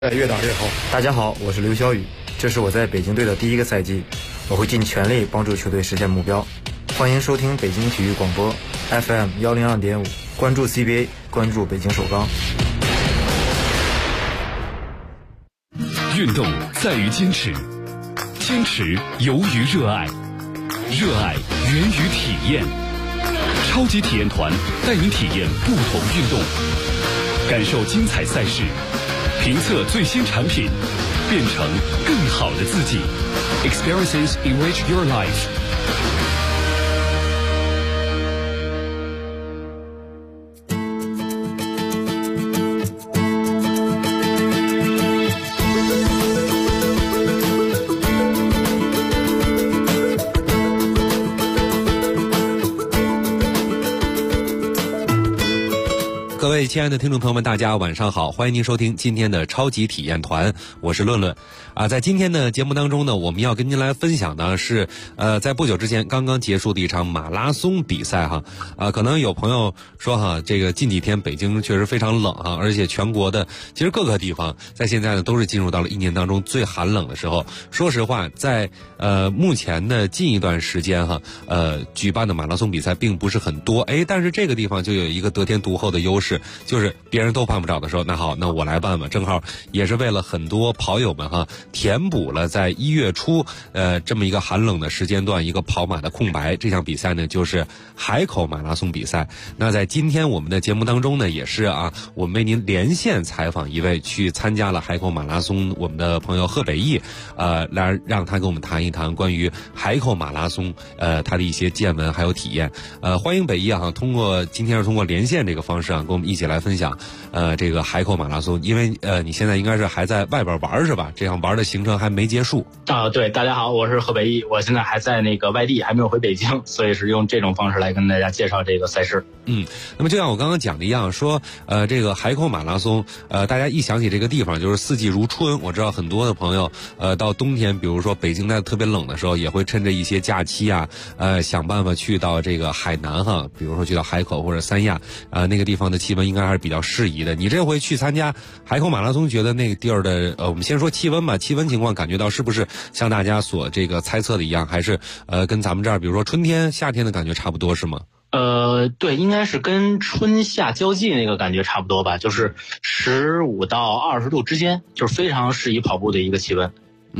越打越好。大家好，我是刘晓宇，这是我在北京队的第一个赛季，我会尽全力帮助球队实现目标。欢迎收听北京体育广播 FM 102.5，关注 CBA， 关注北京首钢。 运动在于坚持，坚持由于热爱，热爱源于体验。超级体验团带您体验不同运动，感受精彩赛事，评测最新产品，变成更好的自己。Experiences enrich your life。 各位亲爱的听众朋友们，大家晚上好，欢迎您收听今天的超级体验团，我是论论在今天的节目当中呢，我们要跟您来分享的是在不久之前刚刚结束的一场马拉松比赛可能有朋友说这个近几天北京确实非常冷而且全国的其实各个地方在现在呢都是进入到了一年当中最寒冷的时候。说实话，在目前的近一段时间举办的马拉松比赛并不是很多，但是这个地方就有一个得天独厚的优势，就是别人都办不着的时候，那好，那我来办吧，正好也是为了很多跑友们填补了在1月初这么一个寒冷的时间段一个跑马的空白。这项比赛呢就是海口马拉松比赛。那在今天我们的节目当中呢，也是我们为您连线采访一位去参加了海口马拉松我们的朋友贺北义，来让他跟我们谈一谈关于海口马拉松他的一些见闻还有体验。欢迎北义今天是通过连线这个方式跟我们一起来分享这个海口马拉松。因为你现在应该是还在外边玩是吧？这样玩的行程还没结束对，大家好，我是贺北义，我现在还在那个外地，还没有回北京，所以是用这种方式来跟大家介绍这个赛事。 那么就像我刚刚讲的一样，说这个海口马拉松大家一想起这个地方就是四季如春。我知道很多的朋友到冬天，比如说北京在特别冷的时候，也会趁着一些假期想办法去到这个海南比如说去到海口或者三亚那个地方的气温应该还是比较适宜的。你这回去参加海口马拉松，觉得那个地儿的我们先说气温吧，气温情况感觉到是不是像大家所这个猜测的一样，还是跟咱们这儿比如说春天夏天的感觉差不多是吗？ 对，应该是跟春夏交际那个感觉差不多吧，就是15到20度之间，就是非常适宜跑步的一个气温。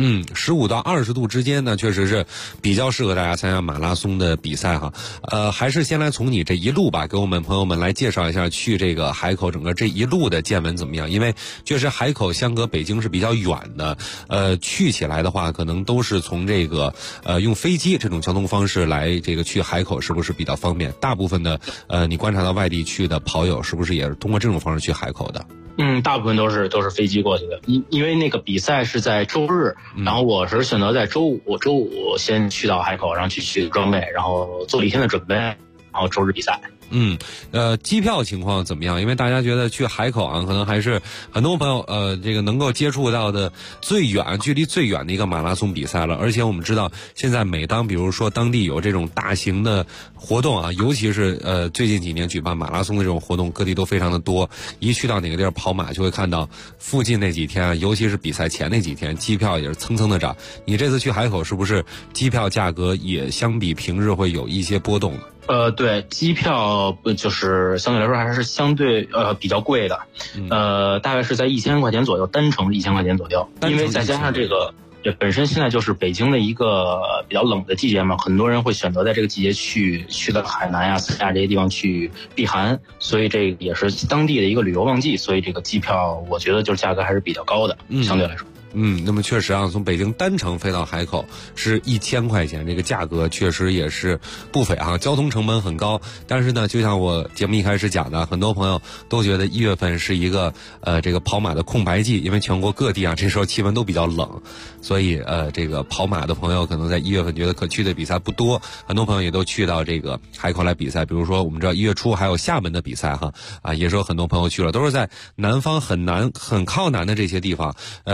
15到20度之间呢，确实是比较适合大家参加马拉松的比赛还是先来从你这一路吧，给我们朋友们来介绍一下去这个海口整个这一路的见闻怎么样？因为确实海口相隔北京是比较远的，去起来的话可能都是从这个用飞机这种交通方式来这个去海口，是不是比较方便？大部分的你观察到外地去的跑友是不是也是通过这种方式去海口的？ 大部分都是飞机过去的，因为那个比赛是在周日，然后我是选择在周五先去到海口，然后去取装备，然后做了一天的准备，然后周日比赛。 机票情况怎么样？因为大家觉得去海口可能还是很多朋友这个能够接触到的距离最远的一个马拉松比赛了。而且我们知道现在每当比如说当地有这种大型的活动尤其是最近几年举办马拉松的这种活动，各地都非常的多。一去到哪个地儿跑马，就会看到附近那几天尤其是比赛前那几天，机票也是蹭蹭的涨。你这次去海口是不是机票价格也相比平日会有一些波动呢？ 对，机票就是相对来说还是相对比较贵的，大概是在1000块钱左右，单程1000块钱左右，因为再加上这个本身现在就是北京的一个比较冷的季节嘛，很多人会选择在这个季节去到海南三亚这些地方去避寒，所以这也是当地的一个旅游旺季，所以这个机票我觉得就是价格还是比较高的，相对来说。 那么确实从北京单程飞到海口是1000块钱，这个价格确实也是不菲交通成本很高。但是呢，就像我节目一开始讲的，很多朋友都觉得1月份是一个这个跑马的空白季，因为全国各地这时候气温都比较冷，所以这个跑马的朋友可能在1月份觉得可去的比赛不多，很多朋友也都去到这个海口来比赛。比如说我们知道1月初还有厦门的比赛也是有很多朋友去了，都是在南方很靠南的这些地方，在这个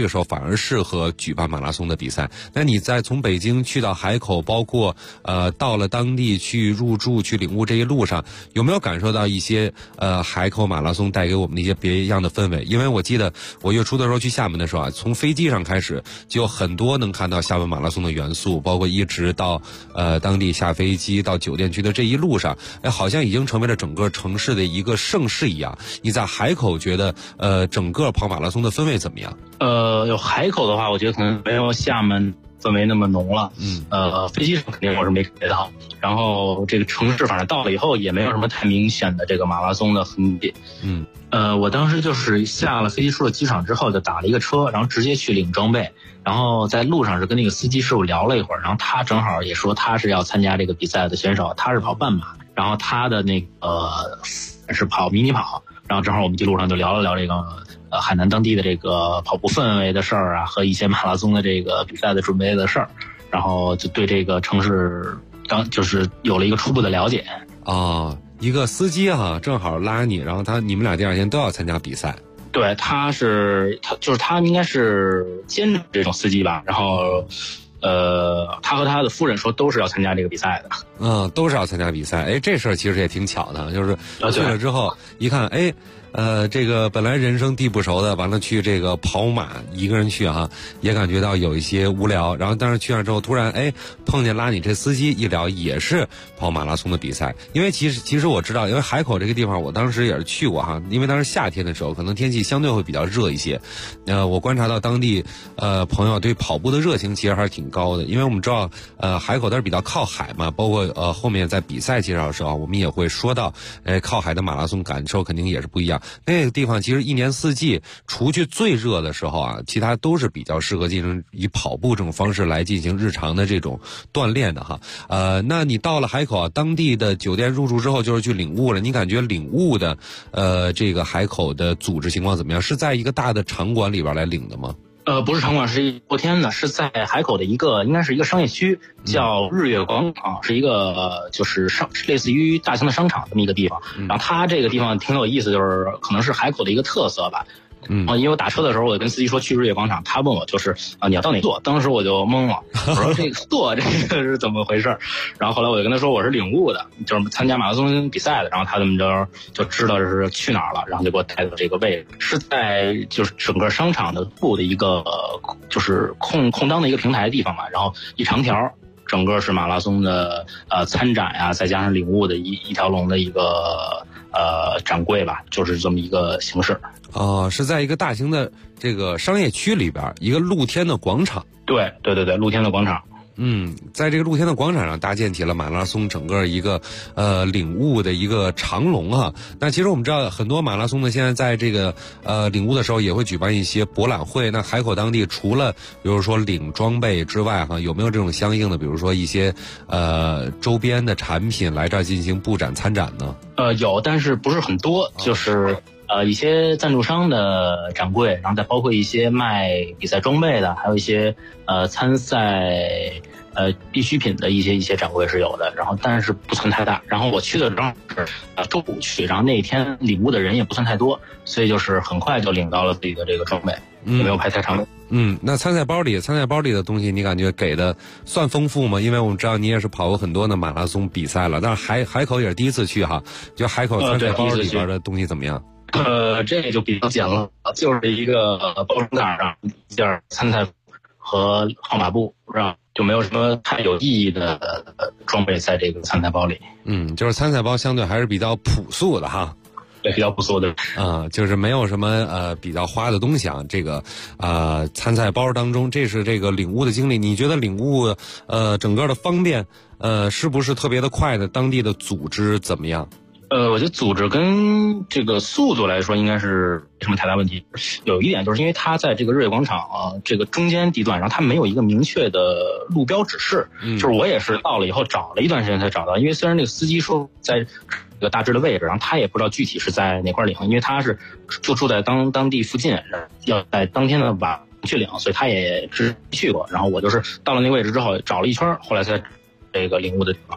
个时候反而适合举办马拉松的比赛。那你在从北京去到海口，包括到了当地去入住去领悟这一路上，有没有感受到一些海口马拉松带给我们的一些别样的氛围？因为我记得我月初的时候去厦门的时候啊，从飞机上开始就有很多能看到厦门马拉松的元素，包括一直到当地下飞机到酒店去的这一路上，好像已经成为了整个城市的一个盛事一样。你在海口觉得整个跑马拉松的氛围怎么样？ 有海口的话，我觉得可能没有厦门氛围那么浓了。飞机上肯定我是没感觉到，然后这个城市反正到了以后也没有什么太明显的这个马拉松的痕迹。我当时就是下了飞机出了机场之后就打了一个车，然后直接去领装备，然后在路上是跟那个司机师傅聊了一会儿，然后他正好也说他是要参加这个比赛的选手，他是跑半马，然后他的那个是跑迷你跑，然后正好我们一路上就聊了聊这个海南当地的这个跑步氛围的事儿啊，和一些马拉松的这个比赛的准备的事儿，然后就对这个城市就是有了一个初步的了解。 一个司机正好拉你，然后你们俩第二天都要参加比赛。 对，他应该是兼职这种司机吧，然后他和他的夫人说都是要参加这个比赛的。 都是要参加比赛。这事儿其实也挺巧的，就是去了之后一看，这个本来人生地不熟的，完了去这个跑马，一个人去也感觉到有一些无聊。然后但是去那之后，突然碰见拉你这司机，一聊也是跑马拉松的比赛。因为其实我知道，因为海口这个地方我当时也是去过因为当时夏天的时候，可能天气相对会比较热一些。我观察到当地朋友对跑步的热情其实还是挺高的，因为我们知道海口它是比较靠海嘛，包括后面在比赛介绍的时候，我们也会说到靠海的马拉松感受肯定也是不一样。那个地方其实一年四季，除去最热的时候其他都是比较适合进行以跑步这种方式来进行日常的这种锻炼的那你到了海口当地的酒店入住之后，就是去领悟了。你感觉领悟的这个海口的组织情况怎么样？是在一个大的场馆里边来领的吗？ 不是场馆，是昨天的，是在海口的应该是一个商业区，叫日月广场，是一个就是类似于大型的商场这么一个地方。然后它这个地方挺有意思，就是可能是海口的一个特色吧。因为我打车的时候，我跟司机说去日月广场，他问我就是你要到哪座？当时我就懵了，我说这个座这个是怎么回事？然后后来我就跟他说我是领悟的，就是参加马拉松比赛的。然后他们就知道是去哪儿了，然后就给我带到这个位置，是在就是整个商场的部的一个就是空当的一个平台的地方嘛，然后一长条。整个是马拉松的参展呀，再加上领悟的一条龙的一个展柜吧，就是这么一个形式。 是在一个大型的这个商业区里边，一个露天的广场。 对，露天的广场。 在这个露天的广场上搭建起了马拉松整个一个领悟的一个长龙那其实我们知道很多马拉松呢，现在在这个领悟的时候也会举办一些博览会。那海口当地除了比如说领装备之外有没有这种相应的，比如说一些周边的产品来这儿进行布展参展呢？ 有，但是不是很多，就是一些赞助商的展柜，然后再包括一些卖比赛装备的，还有一些参赛必需品的一些展柜是有的，然后但是不算太大。然后我去的正好是周五去，然后那一天领悟的人也不算太多，所以就是很快就领到了自己的这个装备，也没有排太长的。 那参赛包里的东西你感觉给的算丰富吗？因为我们知道你也是跑过很多的马拉松比赛了，但是海口也是第一次去就海口参赛包里边的东西怎么样？ 这就比较简了，就是一个包装袋上一件参赛和号码布，就没有什么太有意义的装备在这个参赛包里。 就是参赛包相对还是比较朴素的对，比较朴素的就是没有什么比较花的东西这个参赛包当中，这是这个领悟的经历。你觉得领悟整个的方便是不是特别的快的？当地的组织怎么样？ 我觉得组织跟这个速度来说应该是没什么太大问题。有一点就是因为它在这个日月广场这个中间地段，然后它没有一个明确的路标指示。就是我也是到了以后找了一段时间才找到，因为虽然那个司机说在这个大致的位置，然后他也不知道具体是在哪块领，因为他是就住在当地附近，要在当天的晚去领，所以他也是去过。然后我就是到了那个位置之后找了一圈，后来才这个领悟的地方。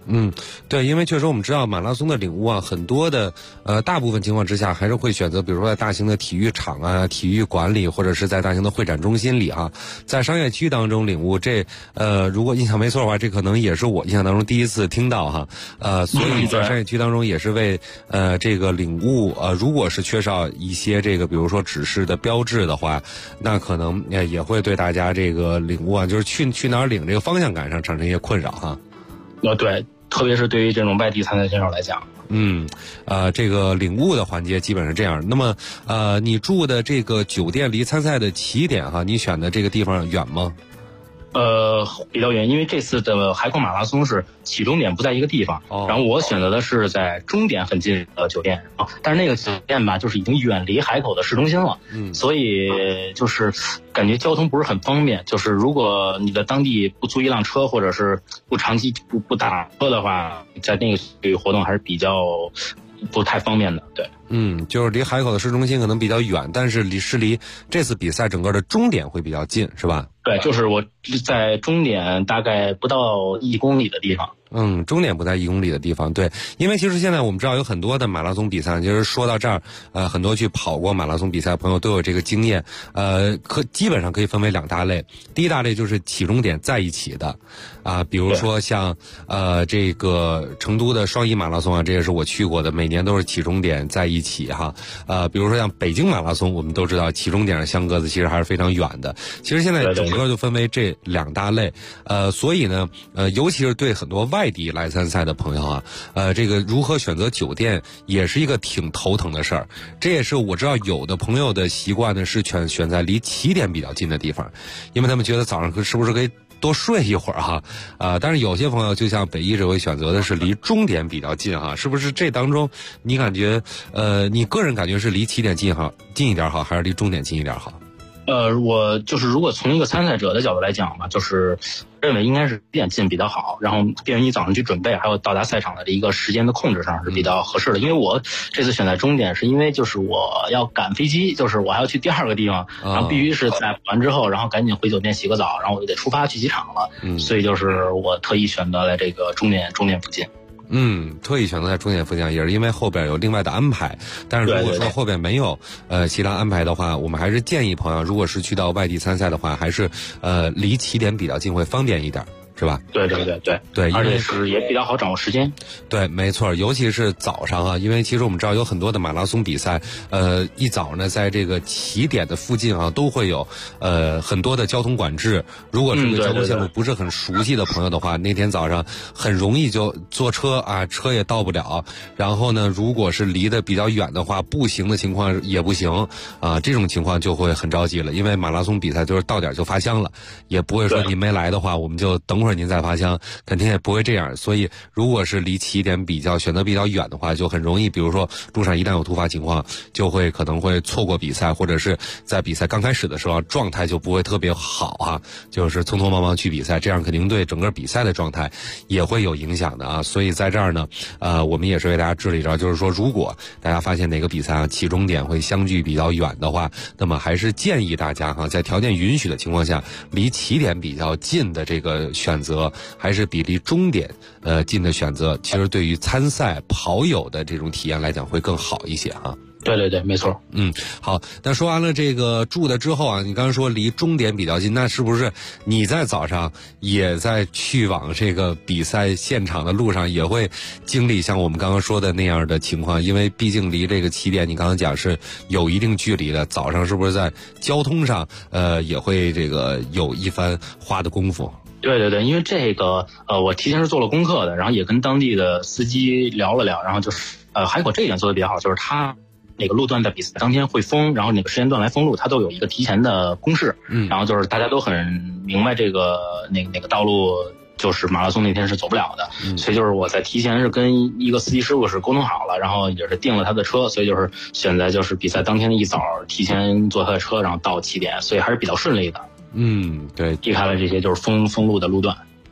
对，因为确实我们知道马拉松的领悟啊，很多的大部分情况之下还是会选择，比如说在大型的体育场啊、体育馆里，或者是在大型的会展中心里啊，在商业区当中领悟。这如果印象没错的话，这可能也是我印象当中第一次听到哈。所以在商业区当中也是为这个领悟如果是缺少一些这个比如说指示的标志的话，那可能也会对大家这个领悟啊，就是去哪儿领这个方向感上产生一些困扰哈。 对，特别是对于这种外地参赛选手来讲。 这个领悟的环节基本上这样。那么你住的这个酒店离参赛的起点哈，你选的这个地方远吗？ 比较远，因为这次的海口马拉松是起终点不在一个地方，然后我选择的是在终点很近的酒店但是那个酒店吧，就是已经远离海口的市中心了，所以就是感觉交通不是很方便，就是如果你在当地不租一辆车，或者是不长期不打车的话，在那个体育活动还是比较不太方便的，对。 就是离海口的市中心可能比较远，但是离这次比赛整个的终点会比较近，是吧？ 对，就是我在终点大概不到1公里的地方。 终点不在1公里的地方，对，因为其实现在我们知道有很多的马拉松比赛，就是说到这儿，很多去跑过马拉松比赛的朋友都有这个经验，基本上可以分为2大类。第一大类就是起终点在一起的，比如说像这个成都的双遗马拉松啊，这也是我去过的，每年都是起终点在一起哈。比如说像北京马拉松，我们都知道起终点相隔的其实还是非常远的。其实现在整个就分为这2大类，所以呢，尤其是对很多外地来参赛的朋友啊，这个如何选择酒店也是一个挺头疼的事儿。这也是我知道有的朋友的习惯呢是选在离起点比较近的地方，因为他们觉得早上是不是可以多睡一会儿哈，但是有些朋友就像北一这回选择的是离终点比较近哈，是不是这当中你感觉你个人感觉是离起点近一点好，还是离终点近一点好？ 我就是如果从一个参赛者的角度来讲吧，就是认为应该是点近比较好，然后便于你早上去准备，还有到达赛场的一个时间的控制上是比较合适的。因为我这次选在终点是因为就是我要赶飞机，就是我还要去第2个地方，然后必须是在完之后，然后赶紧回酒店洗个澡，然后我就得出发去机场了。所以就是我特意选择了这个终点附近。 特意选择在终点附近，也是因为后边有另外的安排。但是如果说后边没有其他安排的话，我们还是建议朋友，如果是去到外地参赛的话，还是离起点比较近会方便一点。是吧？ 对，而且是也比较好掌握时间。 对，没错，尤其是早上啊，因为其实我们知道有很多的马拉松比赛，一早呢，在这个起点的附近啊，都会有很多的交通管制。如果这个交通线路不是很熟悉的朋友的话，那天早上很容易就坐车啊，车也到不了。然后呢，如果是离得比较远的话，步行的情况也不行啊，这种情况就会很着急了。因为马拉松比赛就是到点就发枪了，也不会说您没来的话，我们就等会儿您再发枪，肯定也不会这样。所以如果是离起点选择比较远的话，就很容易，比如说路上一旦有突发情况，就会可能会错过比赛，或者是在比赛刚开始的时候状态就不会特别好啊，就是匆匆忙忙去比赛，这样肯定对整个比赛的状态也会有影响的啊。所以在这儿呢，我们也是为大家支了一招，就是说如果大家发现哪个比赛啊起终点会相距比较远的话，那么还是建议大家在条件允许的情况下，离起点比较近的这个选择还是比离终点近的选择，其实对于参赛跑友的这种体验来讲会更好一些啊。 对，没错。 好，那说完了这个住的之后啊，你刚刚说离终点比较近，那是不是你在早上也在去往这个比赛现场的路上也会经历像我们刚刚说的那样的情况？因为毕竟离这个起点你刚刚讲是有一定距离的，早上是不是在交通上也会这个有一番花的功夫？ 对，因为这个我提前是做了功课的，然后也跟当地的司机聊了聊，然后就是海口这一点做的比较好，就是他哪个路段在比赛当天会封，然后哪个时间段来封路，它都有一个提前的公示。然后就是大家都很明白这个哪个道路就是马拉松那天是走不了的。所以就是我在提前是跟一个司机师傅是沟通好了，然后也是订了他的车，所以就是选在就是比赛当天的一早提前坐他的车，然后到起点，所以还是比较顺利的。 对， 避开了这些就是封路的路段。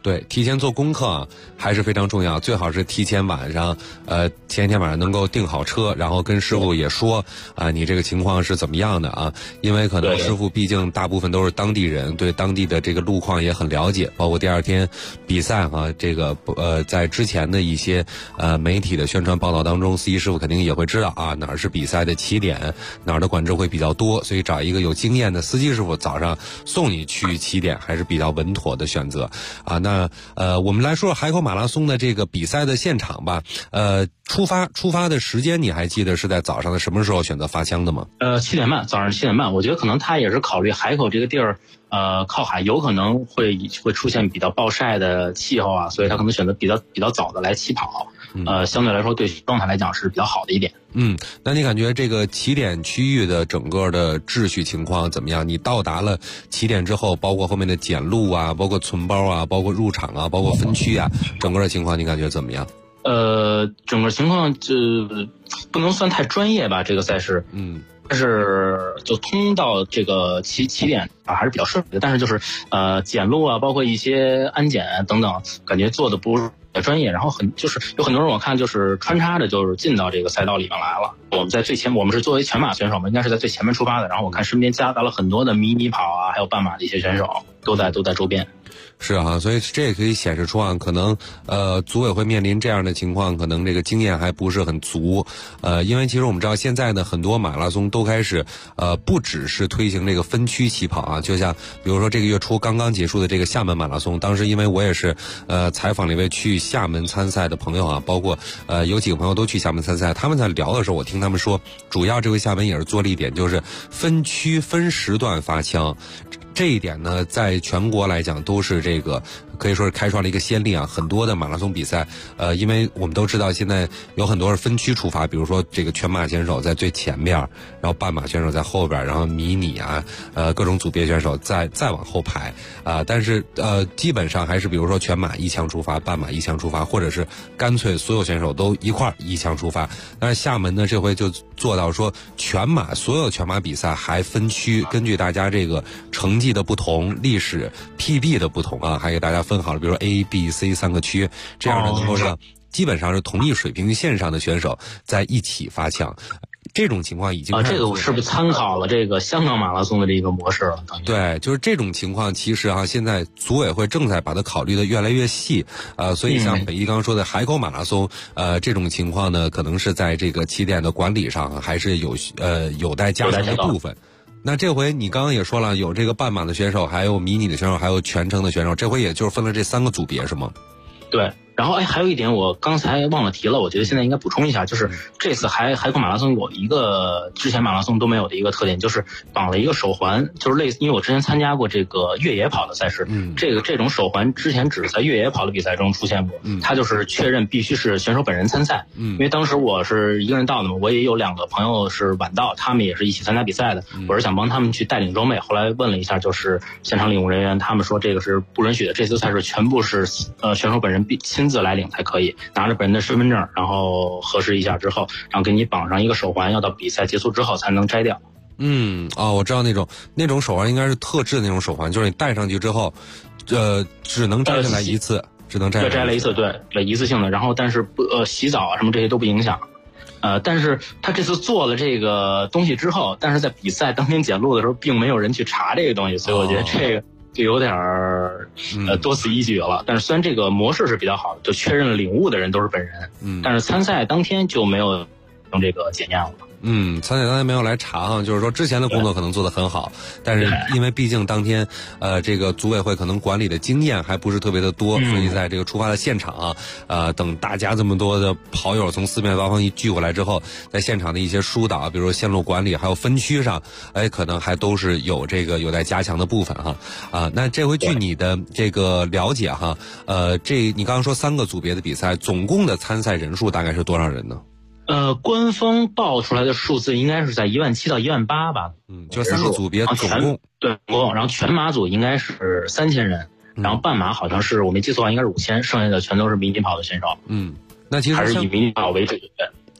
对，提前做功课啊还是非常重要，最好是提前晚上，前一天晚上能够订好车，然后跟师傅也说你这个情况是怎么样的啊？因为可能师傅毕竟大部分都是当地人，对当地的这个路况也很了解，包括第二天比赛这个在之前的一些媒体的宣传报道当中，司机师傅肯定也会知道啊哪儿是比赛的起点，哪儿的管制会比较多，所以找一个有经验的司机师傅早上送你去起点还是比较稳妥的选择啊。那我们来说海口马拉松的这个比赛的现场吧。出发的时间你还记得是在早上的什么时候选择发枪的吗 ？7点半，早上7点半。我觉得可能他也是考虑海口这个地儿，靠海，有可能会出现比较暴晒的气候啊，所以他可能选择比较早的来起跑。相对来说对状态来讲是比较好的一点。 那你感觉这个起点区域的整个的秩序情况怎么样？你到达了起点之后，包括后面的检录啊，包括存包啊，包括入场啊，包括分区啊，整个的情况你感觉怎么样？ 整个情况不能算太专业吧，这个赛事。但是就通到这个起点还是比较顺利的，但是就是检录啊，包括一些安检等等，感觉做的不是专业，然后就是有很多人我看就是穿插着就是进到这个赛道里面来了。我们在最前，我们是作为全马选手嘛，应该是在最前面出发的，然后我看身边夹杂了很多的迷你跑啊，还有半马的一些选手都在周边。 是啊，所以这也可以显示出可能组委会面临这样的情况，可能这个经验还不是很足。因为其实我们知道现在呢，很多马拉松都开始不只是推行这个分区起跑啊，就像比如说这个月初刚刚结束的这个厦门马拉松，当时因为我也是采访了一位去厦门参赛的朋友啊，包括有几个朋友都去厦门参赛，他们在聊的时候，我听他们说，主要这回厦门也是做了一点，就是分区分时段发枪。这一点呢，在全国来讲都是这个可以说是开创了一个先例啊。很多的马拉松比赛，因为我们都知道现在有很多是分区出发，比如说这个全马选手在最前边，然后半马选手在后边，然后迷你啊，各种组别选手再往后排啊。但是基本上还是比如说全马一枪出发，半马一枪出发，或者是干脆所有选手都一块一枪出发。但是厦门呢，这回就做到说所有全马比赛还分区，根据大家这个成绩的不同，历史 PB 的不同啊，还给大家分好了，比如说 A、B、C 3个区，这样呢能够让基本上是同一水平线上的选手在一起发枪。这种情况已经这个我是不是参考了这个香港马拉松的这个模式了？ 对，就是这种情况，其实现在组委会正在把它考虑的越来越细所以像北一刚说的海口马拉松这种情况呢，可能是在这个起点的管理上还是有待加强的部分。那这回你刚刚也说了，有这个半马的选手，还有迷你的选手，还有全程的选手，这回也就是分了这3个组别是吗？ 对。然后还有一点我刚才忘了提了，我觉得现在应该补充一下，就是这次海口马拉松有一个之前马拉松都没有的一个特点，就是绑了一个手环，就是类似，因为我之前参加过这个越野跑的赛事，这种手环之前只是在越野跑的比赛中出现过，它就是确认必须是选手本人参赛，因为当时我是一个人到的嘛，我也有2个朋友是晚到，他们也是一起参加比赛的，我是想帮他们去带领装备，后来问了一下，就是现场领务人员，他们说这个是不允许的，这次赛事全部是选手本人亲自来领才可以，拿着本人的身份证，然后核实一下之后，然后给你绑上一个手环，要到比赛结束之后才能摘掉。 我知道那种手环应该是特制的那种手环，就是你戴上去之后，只能摘下来一次，只能摘了一次，对，一次性的。然后但是洗澡啊什么这些都不影响。但是他这次做了这个东西之后，但是在比赛当天检录的时候，并没有人去查这个东西，所以我觉得这个就有点多此一举了。但是虽然这个模式是比较好的，就确认了领悟的人都是本人，但是参赛当天就没有用这个检验了。 参赛当天没有来查就是说之前的工作可能做得很好，但是因为毕竟当天这个组委会可能管理的经验还不是特别的多，所以在这个出发的现场等大家这么多的跑友从4面8方一聚过来之后，在现场的一些疏导，比如说线路管理还有分区上，可能还都是有这个有待加强的部分那这回据你的这个了解你刚刚说3个组别的比赛，总共的参赛人数大概是多少人呢？ 官方报出来的数字应该是在17000到18000吧。 就是3个组别总共。 对，然后全马组应该是3000人，然后半马好像是我没记错的话应该是5000，剩下的全都是迷你跑的选手。 那其实还是以迷你跑为主。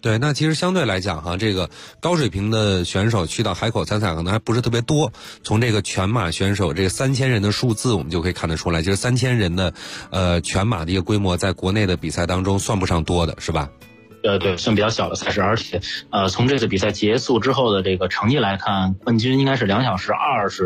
对，那其实相对来讲哈，这个高水平的选手去到海口参赛可能还不是特别多。从这个全马选手这个3000人的数字，我们就可以看得出来，就是3000人的全马的一个规模，在国内的比赛当中算不上多的，是吧？ 对，算比较小的赛事，而且从这次比赛结束之后的这个成绩来看，冠军应该是2小时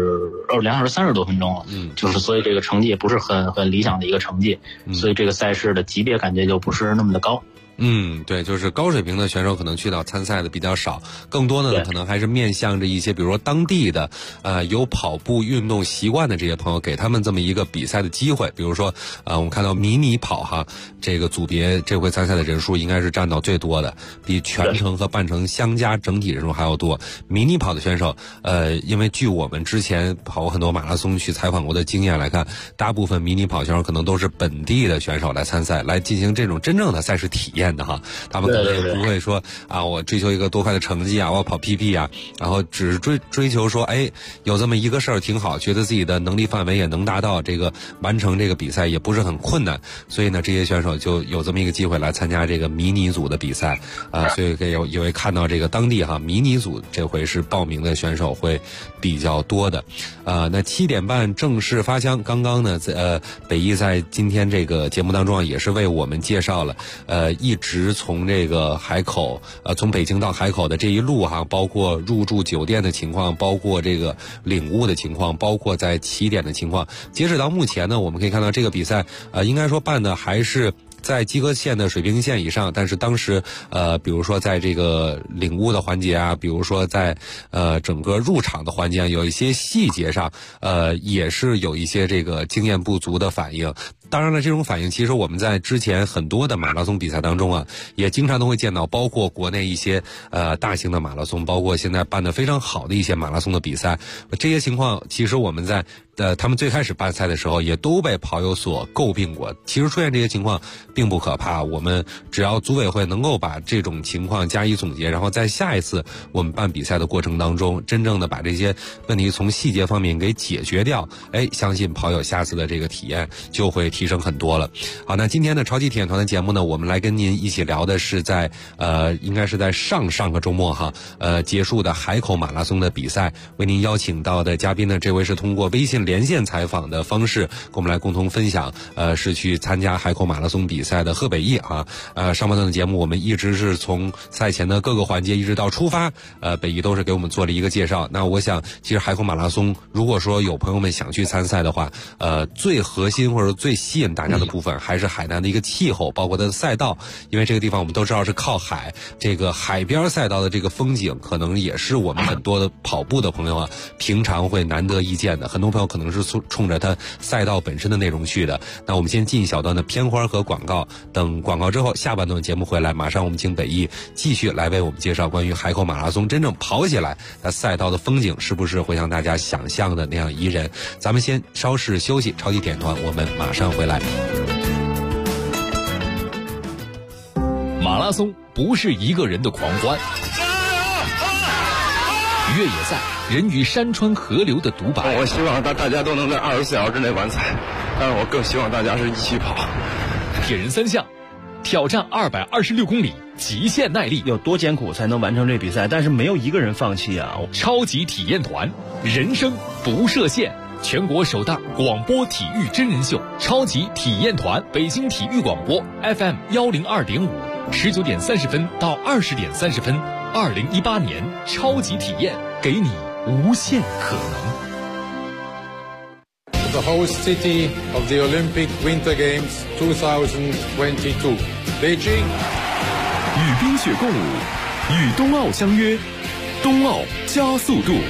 30多分钟了，就是所以这个成绩也不是很理想的一个成绩，所以这个赛事的级别感觉就不是那么的高。 对，就是高水平的选手可能去到参赛的比较少，更多的呢可能还是面向着一些比如说当地的有跑步运动习惯的这些朋友，给他们这么一个比赛的机会。比如说我们看到迷你跑哈，这个组别这回参赛的人数应该是占到最多的，比全程和半程相加整体人数还要多。迷你跑的选手因为据我们之前跑过很多马拉松去采访过的经验来看，大部分迷你跑选手可能都是本地的选手来参赛，来进行这种真正的赛事体验的哈，他们可能也不会说我追求一个多快的成绩我要跑 PB 然后只是追求说有这么一个事儿挺好，觉得自己的能力范围也能达到，这个完成这个比赛也不是很困难，所以呢这些选手就有这么一个机会来参加这个迷你组的比赛所以也会看到这个当地迷你组这回是报名的选手会比较多的那7点半正式发枪。刚刚呢北艺在今天这个节目当中也是为我们介绍了一直从这个海口从北京到海口的这一路包括入住酒店的情况，包括这个领悟的情况，包括在起点的情况。截止到目前呢，我们可以看到这个比赛应该说办的还是在及格线的水平线以上，但是当时比如说在这个领悟的环节比如说在整个入场的环节有一些细节上也是有一些这个经验不足的反应。当然了，这种反应其实我们在之前很多的马拉松比赛当中也经常都会见到，包括国内一些大型的马拉松，包括现在办得非常好的一些马拉松的比赛，这些情况其实我们在他们最开始办赛的时候也都被跑友所诟病过。其实出现这些情况并不可怕，我们只要组委会能够把这种情况加以总结，然后在下一次我们办比赛的过程当中真正的把这些问题从细节方面给解决掉，相信跑友下次的这个体验就会提升很多了。好，那今天的超级体验团的节目呢，我们来跟您一起聊的是在应该是在上个周末结束的海口马拉松的比赛。为您邀请到的嘉宾呢，这位是通过微信连线采访的方式跟我们来共同分享是去参加海口马拉松比赛的贺北艺上半段的节目我们一直是从赛前的各个环节一直到出发北艺都是给我们做了一个介绍。那我想其实海口马拉松如果说有朋友们想去参赛的话最核心或者最吸引大家的部分还是海南的一个气候，包括它的赛道，因为这个地方我们都知道是靠海，这个海边赛道的这个风景可能也是我们很多的跑步的朋友平常会难得一见的，很多朋友可能是冲着它赛道本身的内容去的。那我们先进一小段的片花和广告，等广告之后下半段节目回来，马上我们请北艺继续来为我们介绍关于海口马拉松真正跑起来那赛道的风景是不是会像大家想象的那样宜人。咱们先稍事休息，超级体验团我们马上回来。 马拉松不是一个人的狂欢，越野赛人与山川河流的独白。 我希望大家都能在24小时之内完赛，但是我更希望大家是一起跑。 铁人三项挑战226公里，极限耐力， 有多艰苦才能完成这比赛，但是没有一个人放弃啊！ 超级体验团，人生不设限，全国首档广播体育真人秀，超级体验团，北京体育广播 FM 102.5，19点30分到20点30分，2018年超级体验，给你无限可能。 The host city of the Olympic Winter Games 2022, Beijing. 与冰雪共舞，与冬奥相约，冬奥加速度。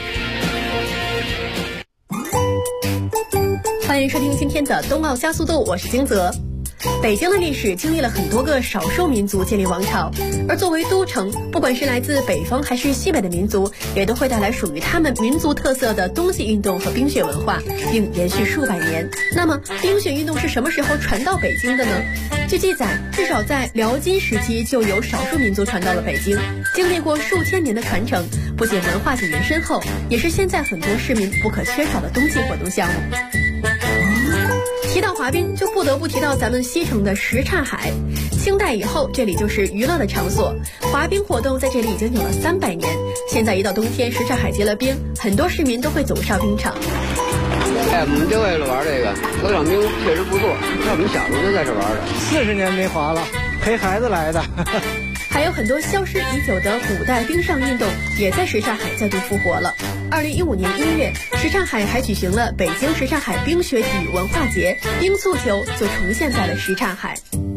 欢迎收听今天的冬奥加速度，我是金泽。北京的历史经历了很多个少数民族建立王朝，而作为都城，不管是来自北方还是西北的民族，也都会带来属于他们民族特色的冬季运动和冰雪文化，并延续数百年。那么，冰雪运动是什么时候传到北京的呢？据记载，至少在辽金时期就有少数民族传到了北京，经历过数千年的传承，不仅文化底蕴深厚，也是现在很多市民不可缺少的冬季活动项目。 提到滑冰，就不得不提到咱们西城的什刹海。清代以后，这里就是娱乐的场所，滑冰活动在这里已经有了300年。现在一到冬天，什刹海结了冰，很多市民都会走上冰场。 我们就为了玩这个，这场冰确实不错，像我们小时候就在这玩的。 40年没滑了，陪孩子来的。 还有很多消失已久的古代冰上运动也在什刹海再度复活了。2015年1月，什刹海还举行了北京什刹海冰雪体育文化节，冰蹴球就重现在了什刹海。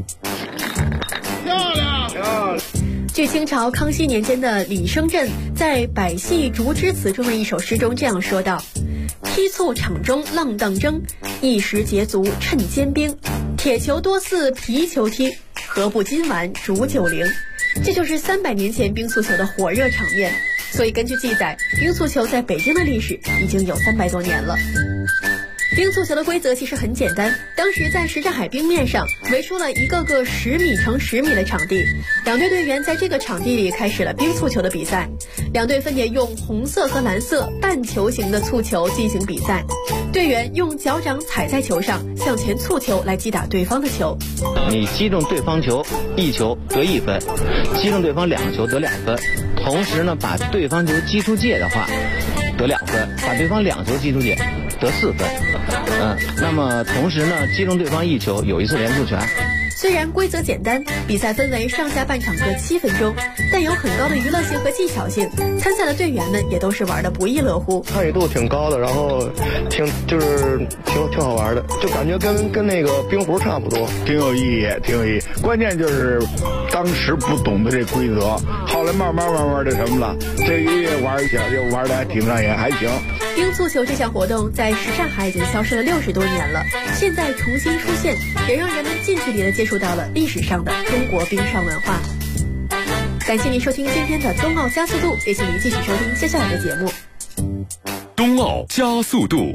漂亮！ 据清朝康熙年间的李升镇在《百戏竹枝词》中的一首诗中这样说道：踢蹴场中浪荡争，一时捷足趁坚冰。铁球多似皮球踢，何不今晚煮90？这就是300年前冰蹴球的火热场面。所以根据记载，冰蹴球在北京的历史已经有300多年了。冰蹴球的规则其实很简单，当时在什刹海冰面上围出了一个个10米乘10米的场地，两队队员在这个场地里开始了冰蹴球的比赛。两队分别用红色和蓝色半球形的蹴球进行比赛，队员用脚掌踩在球上向前蹴球来击打对方的球。 你击中对方球1球得1分，击中对方2个球得2分，同时呢把对方球击出界的话得2分，把对方2球击出界得4分。那么同时呢，击中对方1球有1次连出拳。 虽然规则简单，比赛分为上下半场各7分钟，但有很高的娱乐性和技巧性。参赛的队员们也都是玩得不亦乐乎， 参与度挺高的，然后挺好玩的，就感觉跟那个冰壶差不多， 挺有意义。关键就是当时不懂得这规则，后来慢慢的什么了，这一玩一下就玩得还挺上瘾，还行。 冰蹴球这项活动在什刹海已经消失了60多年了，现在重新出现，也让人们近距离的接触到了历史上的中国冰上文化。感谢您收听今天的冬奥加速度，也请您继续收听接下来的节目。 冬奥加速度。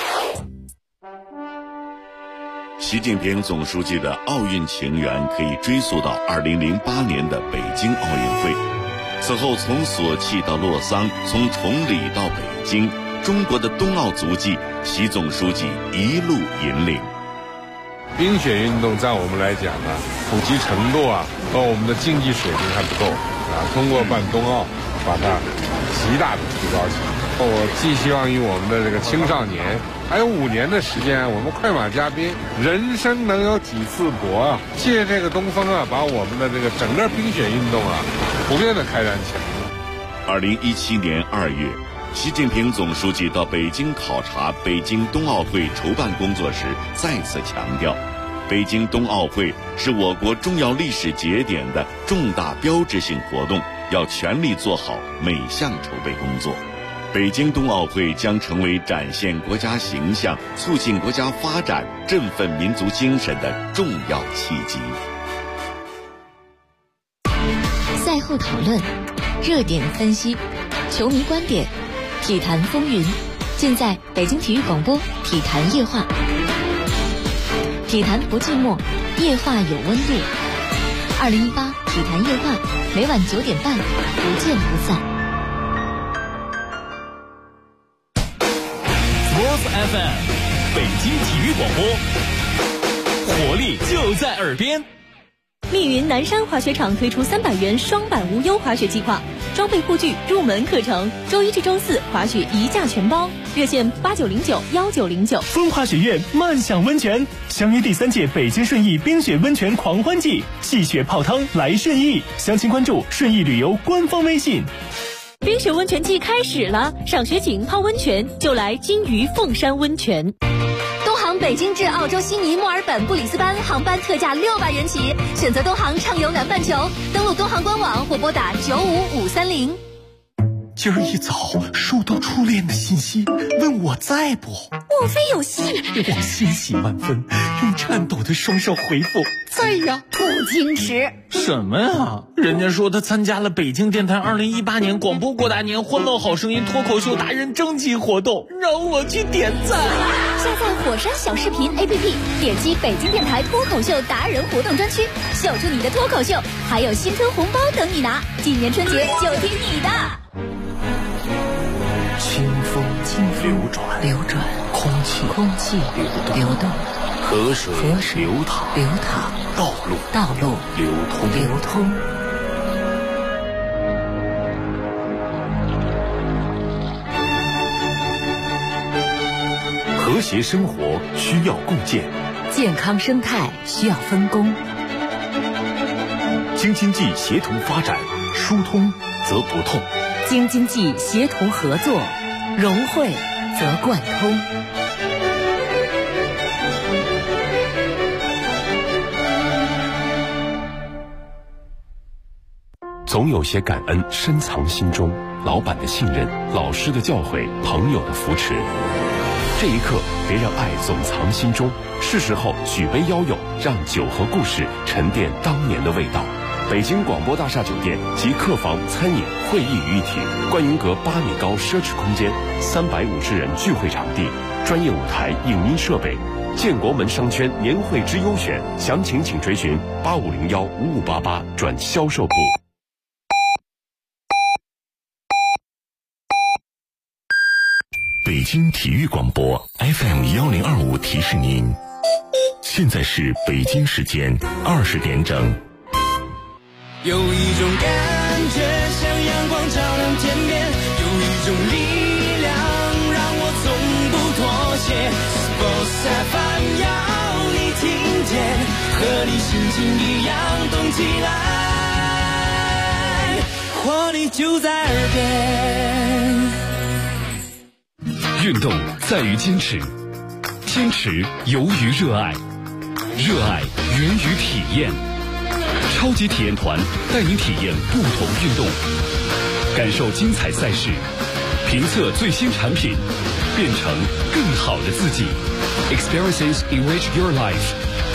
习近平总书记的奥运情缘可以追溯到2008年的北京奥运会。此后从索契到洛桑，从崇礼到北京，中国的冬奥足迹，习总书记一路引领。 冰雪运动在我们来讲呢，普及程度和我们的竞技水平还不够通过办冬奥，把它极大的提高起来。我寄希望于我们的这个青少年，还有5年的时间，我们快马加鞭，人生能有几次搏借这个东风把我们的这个整个冰雪运动普遍的开展起来。 2017年2月，习近平总书记到北京考察北京冬奥会筹办工作时，再次强调，北京冬奥会是我国重要历史节点的重大标志性活动，要全力做好每项筹备工作。北京冬奥会将成为展现国家形象、促进国家发展、振奋民族精神的重要契机。 赛后讨论，热点分析，球迷观点，体坛风云，尽在北京体育广播体坛夜话。体坛不寂寞，夜话有温度。2018体坛夜话，每晚9点半，不见不散。 FM 北京体育广播，活力就在耳边。 密云南山滑雪场推出300元双板无忧滑雪计划，装备护具、入门课程，周1至周4滑雪1价全包，热线89091909。 风华学院慢享温泉，相约第3届北京顺义冰雪温泉狂欢季，戏雪泡汤来顺义，详情关注顺义旅游官方微信。 冰雪温泉季开始了，赏雪景、泡温泉就来金鱼凤山温泉。 东航北京至澳洲悉尼、墨尔本、布里斯班航班特价600元起，选择东航畅游南半球，登录东航官网或拨打95530。 今儿一早收到初恋的信息，问我在不？ 莫非有戏？ 我欣喜万分，用颤抖的双手回复在呀。 不矜持什么呀？人家说他参加了北京电台2018年广播过大年欢乐好声音脱口秀达人征集活动，让我去点赞。 下载火山小视频 APP， 点击北京电台脱口秀达人活动专区，秀出你的脱口秀，还有新春红包等你拿，今年春节就听你的。 清风流转， 空气流动， 河河水流淌，道路流通。和谐生活需要共建， 健康生态需要分工。 京津冀协同发展，疏通则不痛； 京津冀协同合作，融汇则贯通。 总有些感恩深藏心中，老板的信任，老师的教诲，朋友的扶持。这一刻，别让爱总藏心中，是时候举杯邀友，让酒和故事沉淀当年的味道。北京广播大厦酒店集客房、餐饮、会议于一体，观云阁8米高奢侈空间，350人聚会场地，专业舞台、影音设备。建国门商圈年会之优选，详情请垂询85015588转销售部。北京体育广播 FM1025提示您，现在是北京时间20点整。 有一种感觉像阳光照亮天边，有一种力量让我从不妥协。Sports FM 要你听见，和你心情一样动起来，活力就在耳边。 运动在于坚持，坚持由于热爱，热爱源于体验。超级体验团带您体验不同运动，感受精彩赛事，评测最新产品，变成更好的自己。Experiences enrich your life。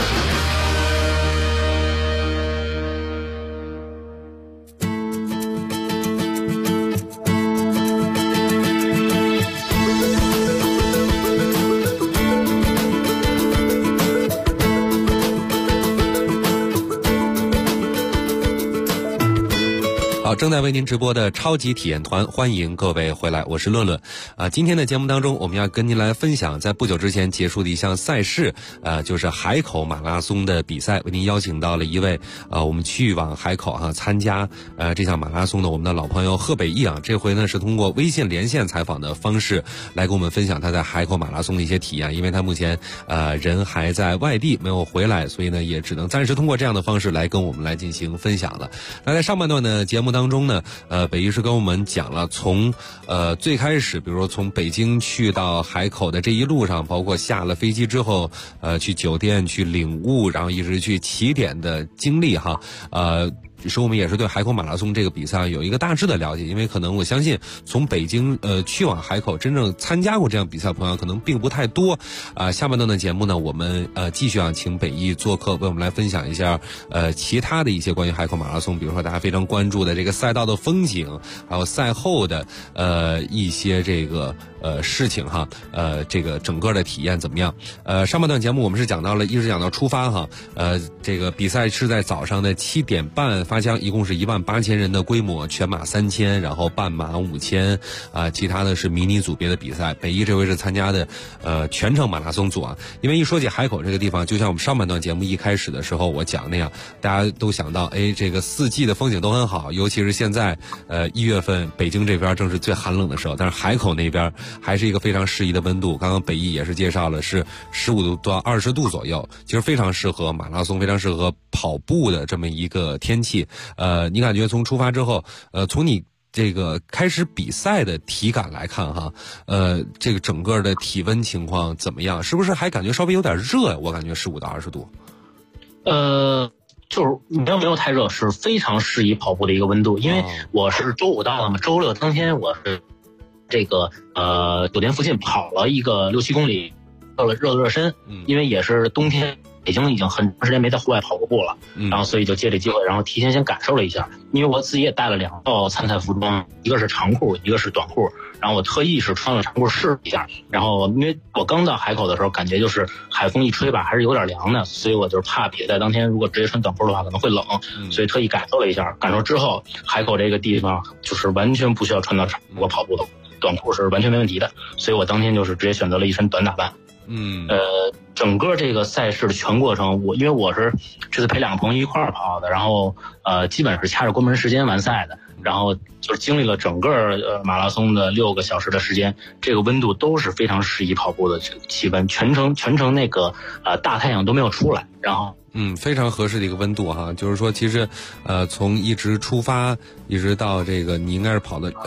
正在为您直播的超级体验团，欢迎各位回来，我是乐乐。今天的节目当中，我们要跟您来分享在不久之前结束的一项赛事，就是海口马拉松的比赛。为您邀请到了一位我们去往海口参加这项马拉松的我们的老朋友贺北义啊。这回呢是通过微信连线采访的方式来跟我们分享他在海口马拉松的一些体验。因为他目前人还在外地没有回来，所以呢也只能暂时通过这样的方式来跟我们来进行分享了。那在上半段的节目当中呢，北义是跟我们讲了从最开始，比如说从北京去到海口的这一路上，包括下了飞机之后去酒店去领悟，然后一直去起点的经历哈。说我们也是对海口马拉松这个比赛有一个大致的了解，因为可能我相信从北京去往海口真正参加过这样比赛的朋友可能并不太多。下半段的节目呢，我们继续请北义做客，为我们来分享一下其他的一些关于海口马拉松，比如说大家非常关注的这个赛道的风景，还有赛后的一些这个事情哈，这个整个的体验怎么样？上半段节目我们是一直讲到出发哈，这个比赛是在早上的7点半发枪，一共是18000人的规模，全马3000，然后半马5000，其他的是迷你组别的比赛。北义这回是参加的全程马拉松组啊。因为一说起海口这个地方，就像我们上半段节目一开始的时候我讲那样，大家都想到这个4季的风景都很好，尤其是现在1月份北京这边正是最寒冷的时候，但是海口那边还是一个非常适宜的温度。刚刚北义也是介绍了是15度到20度左右，其实非常适合马拉松，非常适合跑步的这么一个天气。你感觉从出发之后，从你这个开始比赛的体感来看哈，这个整个的体温情况怎么样？是不是还感觉稍微有点热呀？我感觉15到20度。 就是没有太热，是非常适宜跑步的一个温度。因为我是周5到了嘛，周6当天我是这个酒店附近跑了一个6-7公里，热身，因为也是冬天。北京已经很长时间没在户外跑过步了，然后所以就借这机会，然后提前先感受了一下。因为我自己也带了2套参赛服装，一个是长裤，一个是短裤，然后我特意是穿了长裤试一下。然后因为我刚到海口的时候，感觉就是海风一吹吧，还是有点凉的，所以我就是怕比赛当天如果直接穿短裤的话可能会冷，所以特意感受了一下。感受之后，海口这个地方就是完全不需要穿到长裤跑步的，短裤是完全没问题的，所以我当天就是直接选择了一身短打扮。 整个这个赛事的全过程，因为我是这次陪2个朋友一块儿跑的，然后基本是掐着关门时间完赛的，然后就是经历了整个马拉松的6个小时的时间，这个温度都是非常适宜跑步的这个气温，全程那个大太阳都没有出来，然后非常合适的一个温度哈，就是说其实从一直出发一直到这个你应该是跑的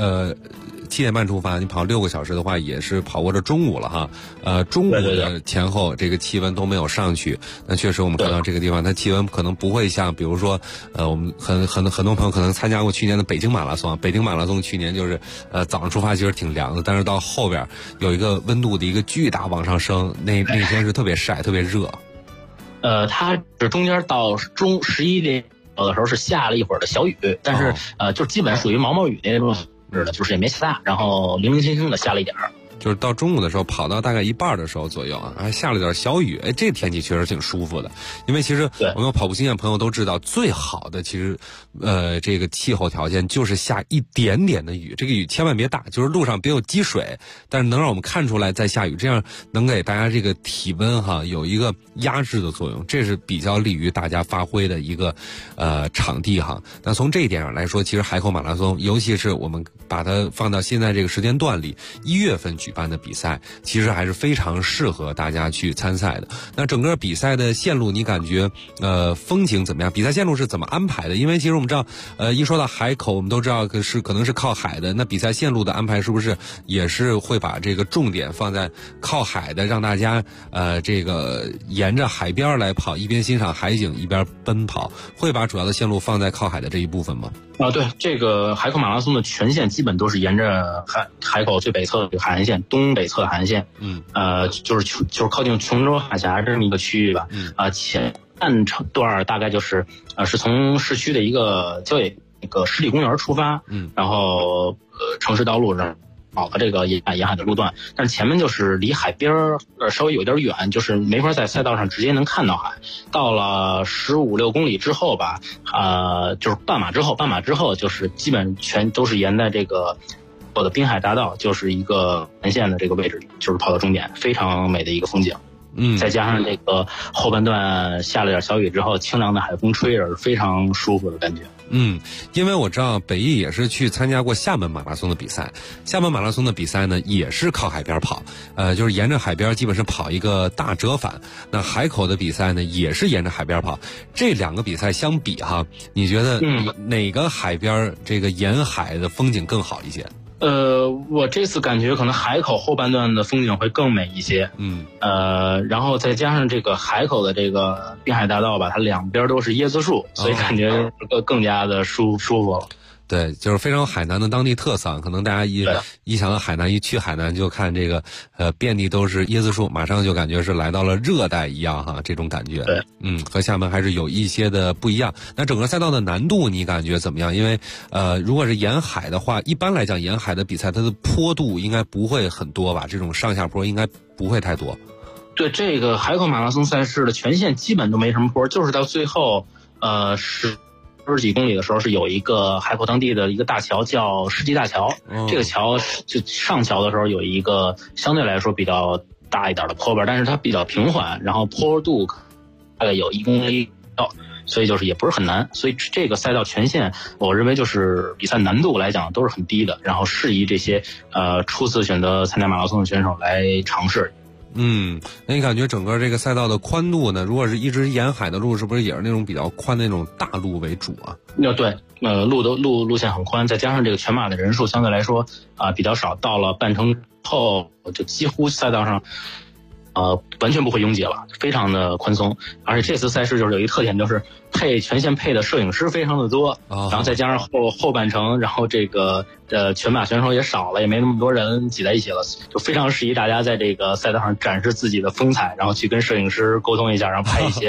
7点半出发，你跑6个小时的话，也是跑过了中午了哈。中午的前后这个气温都没有上去，那确实我们看到这个地方，它气温可能不会像，比如说我们很多朋友可能参加过去年的北京马拉松，北京马拉松去年就是早上出发其实挺凉的，但是到后边有一个温度的一个巨大往上升，那天是特别晒，特别热。 它是中间到中11点的时候是下了一会儿的小雨，但是就基本属于毛毛雨那种。是的，就是也没下大，然后零零星星的下了一点儿。 就是到中午的时候跑到大概一半的时候左右啊，还下了点小雨，这天气确实挺舒服的。因为其实我们有跑步经验朋友都知道，最好的其实这个气候条件就是下一点点的雨，这个雨千万别大，就是路上别有积水，但是能让我们看出来在下雨，这样能给大家这个体温哈有一个压制的作用，这是比较利于大家发挥的一个场地哈。那从这一点上来说，其实海口马拉松，尤其是我们把它放到现在这个时间段里，1月份举办的比赛，其实还是非常适合大家去参赛的。那整个比赛的线路，你感觉风景怎么样？比赛线路是怎么安排的？因为其实我们知道，一说到海口，我们都知道可能是靠海的。那比赛线路的安排是不是也是会把这个重点放在靠海的，让大家这个沿着海边来跑，一边欣赏海景一边奔跑，会把主要的线路放在靠海的这一部分吗？ 对，这个海口马拉松的全线基本都是沿着海口最北侧的海岸线，东北侧的海岸线，就是靠近琼州海峡这么一个区域吧。前半段大概就是是从市区的一个郊野那个湿地公园出发，然后城市道路上跑了这个沿海的路段，但是前面就是离海边稍微有点远，就是没法在赛道上直接能看到海。到了15-16公里之后吧，就是半马之后就是基本全都是沿在这个我的滨海大道，就是一个沿线的这个位置，就是跑到终点，非常美的一个风景。再加上这个后半段下了点小雨之后，清凉的海风吹着，非常舒服的感觉。 因为我知道北艺也是去参加过厦门马拉松的比赛，厦门马拉松的比赛呢也是靠海边跑，就是沿着海边基本上跑一个大折返。那海口的比赛呢也是沿着海边跑，这2个比赛相比哈，你觉得哪个海边这个沿海的风景更好一些？ 我这次感觉可能海口后半段的风景会更美一些。然后再加上这个海口的这个滨海大道吧，它两边都是椰子树，所以感觉更加的舒服了。 对，就是非常海南的当地特色，可能大家一想到海南，一去海南就看这个遍地都是椰子树，马上就感觉是来到了热带一样哈，这种感觉。 对， 和厦门还是有一些的不一样。那整个赛道的难度你感觉怎么样？因为如果是沿海的话，一般来讲沿海的比赛它的坡度应该不会很多吧？这种上下坡应该不会太多。 对，这个海口马拉松赛事的全线基本都没什么坡，就是到最后10几公里的时候是有一个海口当地的一个大桥叫世纪大桥，这个桥就上桥的时候有一个相对来说比较大一点的坡板，但是它比较平缓，然后坡度大概有1公里高，所以就是也不是很难，所以这个赛道全线我认为就是比赛难度来讲都是很低的，然后适宜这些初次选择参加马拉松的选手来尝试。 那你感觉整个这个赛道的宽度呢？如果是一直沿海的路，是不是也是那种比较宽的那种大路为主啊？ 对，路线很宽，再加上这个全马的人数相对来说比较少，到了半程后就几乎赛道上完全不会拥挤了，非常的宽松。而且这次赛事就是有一个特点，就是全线配的摄影师非常的多，然后再加上后半程，然后这个全马选手也少了，也没那么多人挤在一起了，就非常适宜大家在这个赛道上展示自己的风采，然后去跟摄影师沟通一下，然后拍一些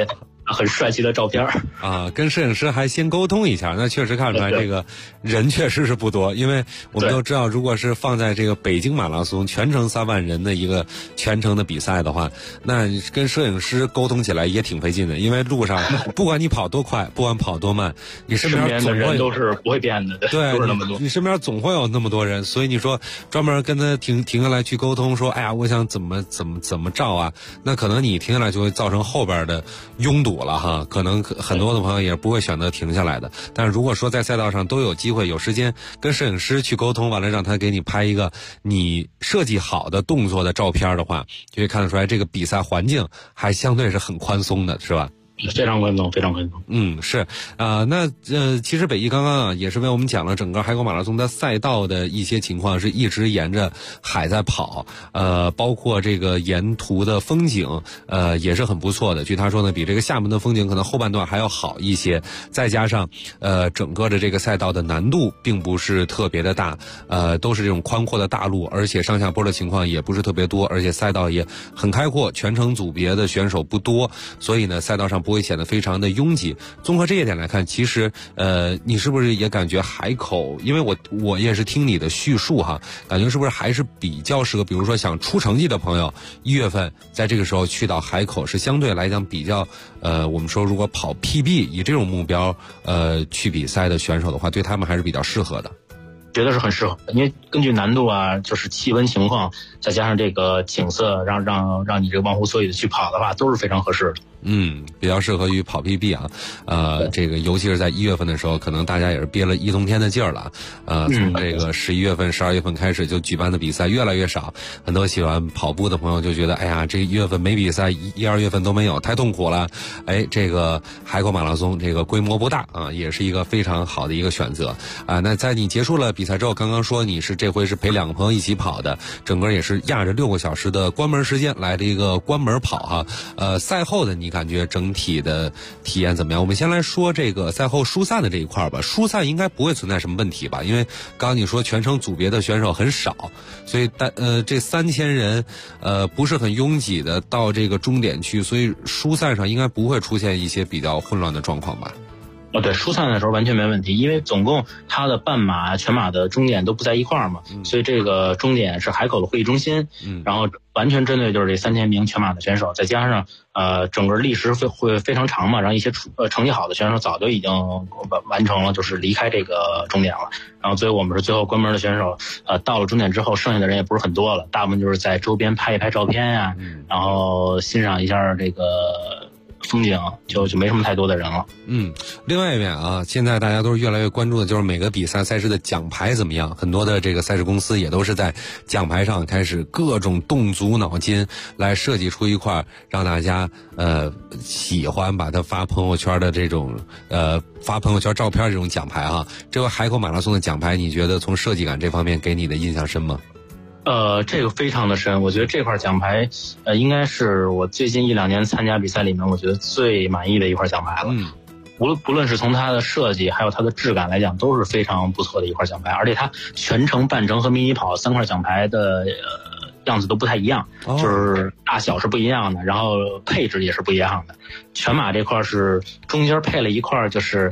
很帅气的照片啊，跟摄影师还先沟通一下，那确实看出来这个人确实是不多，因为我们都知道，如果是放在这个北京马拉松全程3万人的一个全程的比赛的话，那跟摄影师沟通起来也挺费劲的，因为路上不管你跑多快，不管跑多慢，你身边的人都是不会变的， 对， 都是那么多， 你身边总会有那么多人，所以你说专门跟他停下来去沟通，说，哎呀，我想怎么照啊，那可能你停下来就会造成后边的拥堵了哈，可能很多的朋友也不会选择停下来的。但是如果说在赛道上都有机会有时间跟摄影师去沟通，完了让他给你拍一个你设计好的动作的照片的话，就会看得出来这个比赛环境还相对是很宽松的，是吧？ 非常宽松，非常宽松。 是其实北艺刚刚也是为我们讲了整个海口马拉松的赛道的一些情况，是一直沿着海在跑，包括这个沿途的风景，也是很不错的。据他说呢，比这个厦门的风景可能后半段还要好一些，再加上整个的这个赛道的难度并不是特别的大，都是这种宽阔的大路，而且上下坡的情况也不是特别多，而且赛道也很开阔，全程组别的选手不多，所以呢，赛道上不会显得非常的拥挤。综合这一点来看，其实你是不是也感觉海口，因为我也是听你的叙述哈，感觉是不是还是比较适合，比如说想出成绩的朋友，1月份在这个时候去到海口是相对来讲比较我们说如果跑 PB 以这种目标去比赛的选手的话，对他们还是比较适合的。 觉得是很适合，因为根据难度啊，就是气温情况，再加上这个景色，让你这个忘乎所以的去跑的话，都是非常合适的。 比较适合于跑 PB 啊，这个尤其是在1月份的时候，可能大家也是憋了一冬天的劲儿了，从这个11月份、12月份开始就举办的比赛越来越少，很多喜欢跑步的朋友就觉得，哎呀，这1月份没比赛，1、2月份都没有，太痛苦了。哎，这个海口马拉松这个规模不大啊，也是一个非常好的一个选择啊。那在你结束了比赛之后，刚刚说你是这回是陪2个朋友一起跑的，整个也是压着6个小时的关门时间来的一个关门跑哈。赛后的你感觉整体的体验怎么样？我们先来说这个赛后疏散的这一块吧。疏散应该不会存在什么问题吧？因为刚刚你说全程组别的选手很少，所以这3000人不是很拥挤的到这个终点去，所以疏散上应该不会出现一些比较混乱的状况吧？ 对，疏散的时候完全没问题，因为总共它的半马、全马的终点都不在一块儿嘛，所以这个终点是海口的会议中心，然后完全针对就是这3000名全马的选手，再加上整个历时会非常长嘛，然后一些成绩好的选手早就已经完成了，就是离开这个终点了，然后所以我们是最后关门的选手，到了终点之后，剩下的人也不是很多了，大部分就是在周边拍一拍照片呀，然后欣赏一下这个风景，就没什么太多的人了。 另外一面啊，现在大家都是越来越关注的就是每个比赛赛事的奖牌怎么样，很多的这个赛事公司也都是在奖牌上开始各种动足脑筋来设计出一块让大家喜欢把它发朋友圈的这种发朋友圈照片这种奖牌哈。这回海口马拉松的奖牌，你觉得从设计感这方面给你的印象深吗？ 这个非常的深，我觉得这块奖牌应该是我最近1、2年参加比赛里面我觉得最满意的一块奖牌了。不论是从它的设计还有它的质感来讲，都是非常不错的一块奖牌，而且它全程、半程和迷你跑3块奖牌的样子都不太一样，就是大小是不一样的，然后配置也是不一样的。全马这块是中间配了一块就是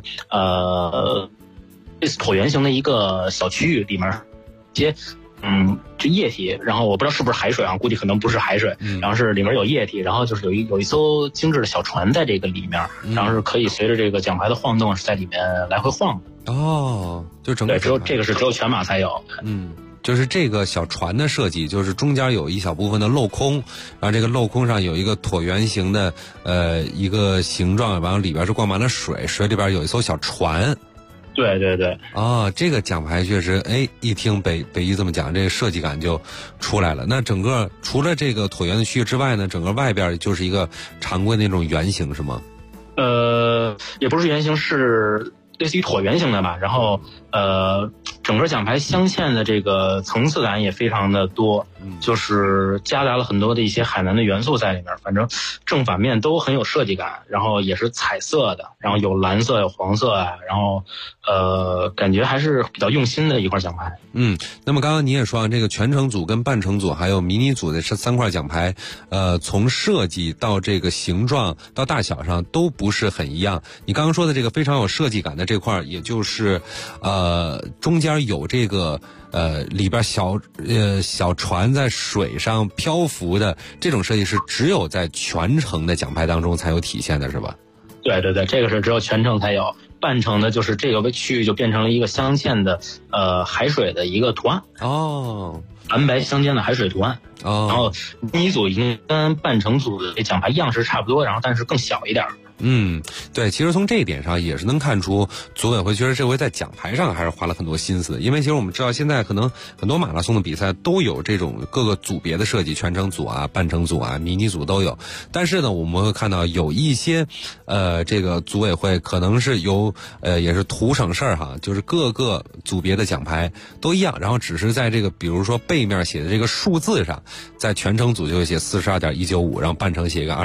类似椭圆形的一个小区域，里面接就液体，然后我不知道是不是海水啊，估计可能不是海水，然后是里面有液体，然后就是有一艘精致的小船在这个里面，然后是可以随着这个奖牌的晃动是在里面来回晃的。 就整个对，只有全马才有。 就是这个小船的设计，就是中间有一小部分的镂空，然后这个镂空上有一个椭圆形的一个形状，然后里边是灌满了水，水里边有一艘小船。 对对对， 这个奖牌确实，一听北艺这么讲，这个设计感就出来了。那整个除了这个椭圆的区域之外呢，整个外边就是一个常规那种圆形是吗？ 也不是圆形，是类似于椭圆形的吧，然后整个奖牌镶嵌的这个层次感也非常的多，就是夹杂了很多的一些海南的元素在里面，反正正反面都很有设计感，然后也是彩色的，然后有蓝色有黄色啊，然后感觉还是比较用心的一块奖牌。 那么刚刚你也说这个全程组跟半程组还有迷你组的这3块奖牌，从设计到这个形状到大小上都不是很一样。你刚刚说的这个非常有设计感的这块，也就是中间有这个里边小船在水上漂浮的这种设计，是只有在全程的奖牌当中才有体现的，是吧？ 对对对，这个是只有全程才有。半程的就是这个区域就变成了一个镶嵌的海水的一个图案蓝白相间的海水图案然后迷你组已经跟半程组的奖牌样式差不多，然后但是更小一点。 对，其实从这一点上也是能看出组委会确实这回在奖牌上还是花了很多心思的，因为其实我们知道现在可能很多马拉松的比赛都有这种各个组别的设计，全程组啊、半程组啊、迷你组都有，但是呢我们会看到有一些这个组委会可能是由也是图省事儿哈，就是各个组别的奖牌都一样，然后只是在这个比如说背面写的这个数字上，在全程组就会写 42.195， 然后半程写一个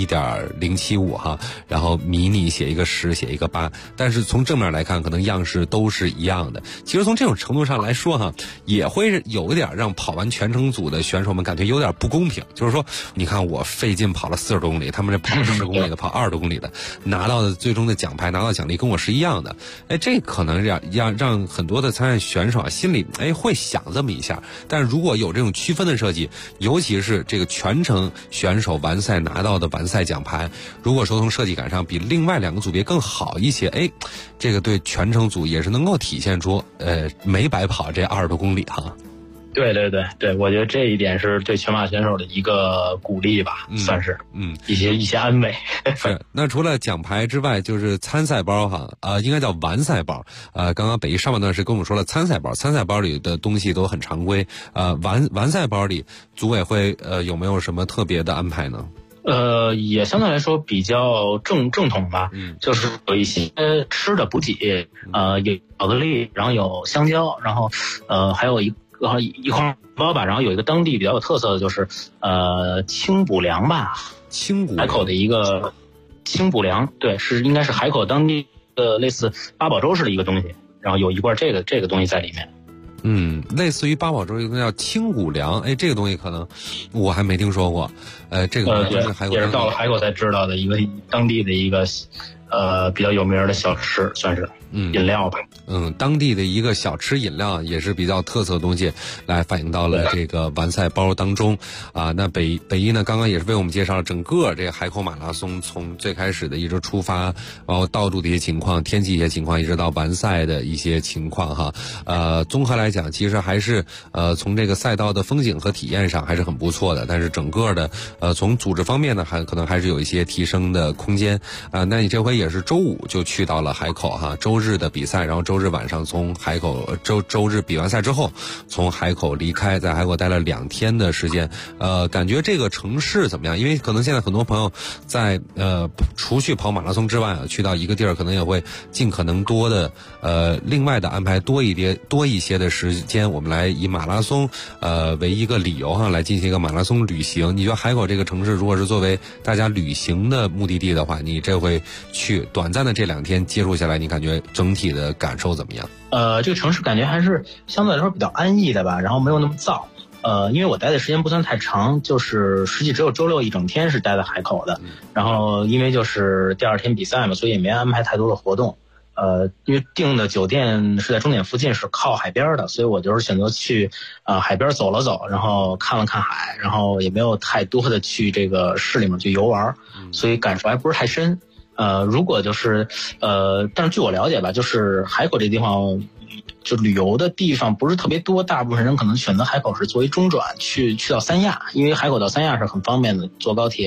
21.075 哈，然后迷你写一个10写一个8，但是从正面来看可能样式都是一样的。其实从这种程度上来说哈，也会有一点让跑完全程组的选手们感觉有点不公平，就是说你看我费劲跑了40多公里，他们这跑10公里的跑20多公里的拿到的最终的奖牌拿到奖励跟我是一样的，这可能让很多的参赛选手心里会想这么一下。但是如果有这种区分的设计，尤其是这个全程选手完赛拿到的完赛奖牌，如果说从设计感上比另外2个组别更好一些，这个对全程组也是能够体现出没白跑这20多公里哈。 对对对对，我觉得这一点是对全马选手的一个鼓励吧，算是一些安慰。 是。那除了奖牌之外，就是参赛包哈，应该叫完赛包。刚刚北一上半段是跟我们说了参赛包，参赛包里的东西都很常规。完赛包里组委会有没有什么特别的安排呢？ 也相对来说比较正统吧，就是有一些吃的补给，有巧克力，然后有香蕉，然后还有一块包吧，然后有一个当地比较有特色的就是清补凉吧，海口的一个清补凉，对，应该是海口当地的类似八宝粥似的一个东西，然后有一罐这个东西在里面。 类似于八宝粥一个叫清谷粮，这个东西可能我还没听说过，这个可能是海口也是到了海口才知道的一个当地的一个比较有名的小吃，算是饮料吧。 当地的一个小吃饮料也是比较特色的东西，来反映到了这个完赛包当中啊。那北一呢，刚刚也是为我们介绍了整个这个海口马拉松从最开始的一直出发，然后道路的一些情况、天气一些情况，一直到完赛的一些情况哈。综合来讲，其实还是从这个赛道的风景和体验上还是很不错的，但是整个的从组织方面呢，可能还是有一些提升的空间啊。那你这回也是周五就去到了海口哈，周日的比赛，然后周日晚上从海口周日比完赛之后从海口离开，在海口待了2天的时间。感觉这个城市怎么样？因为可能现在很多朋友在除去跑马拉松之外去到一个地儿，可能也会尽可能多的另外的安排多一些的时间，我们来以马拉松为一个理由哈，来进行一个马拉松旅行。你觉得海口这个城市如果是作为大家旅行的目的地的话，你这回去短暂的这2天接触下来，你感觉整体的感受怎么样？ 这个城市感觉还是相对来说比较安逸的吧，然后没有那么燥。因为我待的时间不算太长，就是实际只有周六一整天是待在海口的。然后因为就是第2天比赛嘛，所以也没安排太多的活动。因为订的酒店是在终点附近，是靠海边的，所以我就是选择去海边走了走，然后看了看海，然后也没有太多的去这个市里面去游玩，所以感受还不是太深。如果就是但是据我了解吧，就是海口这地方就旅游的地方不是特别多，大部分人可能选择海口是作为中转去到三亚，因为海口到三亚是很方便的，坐高铁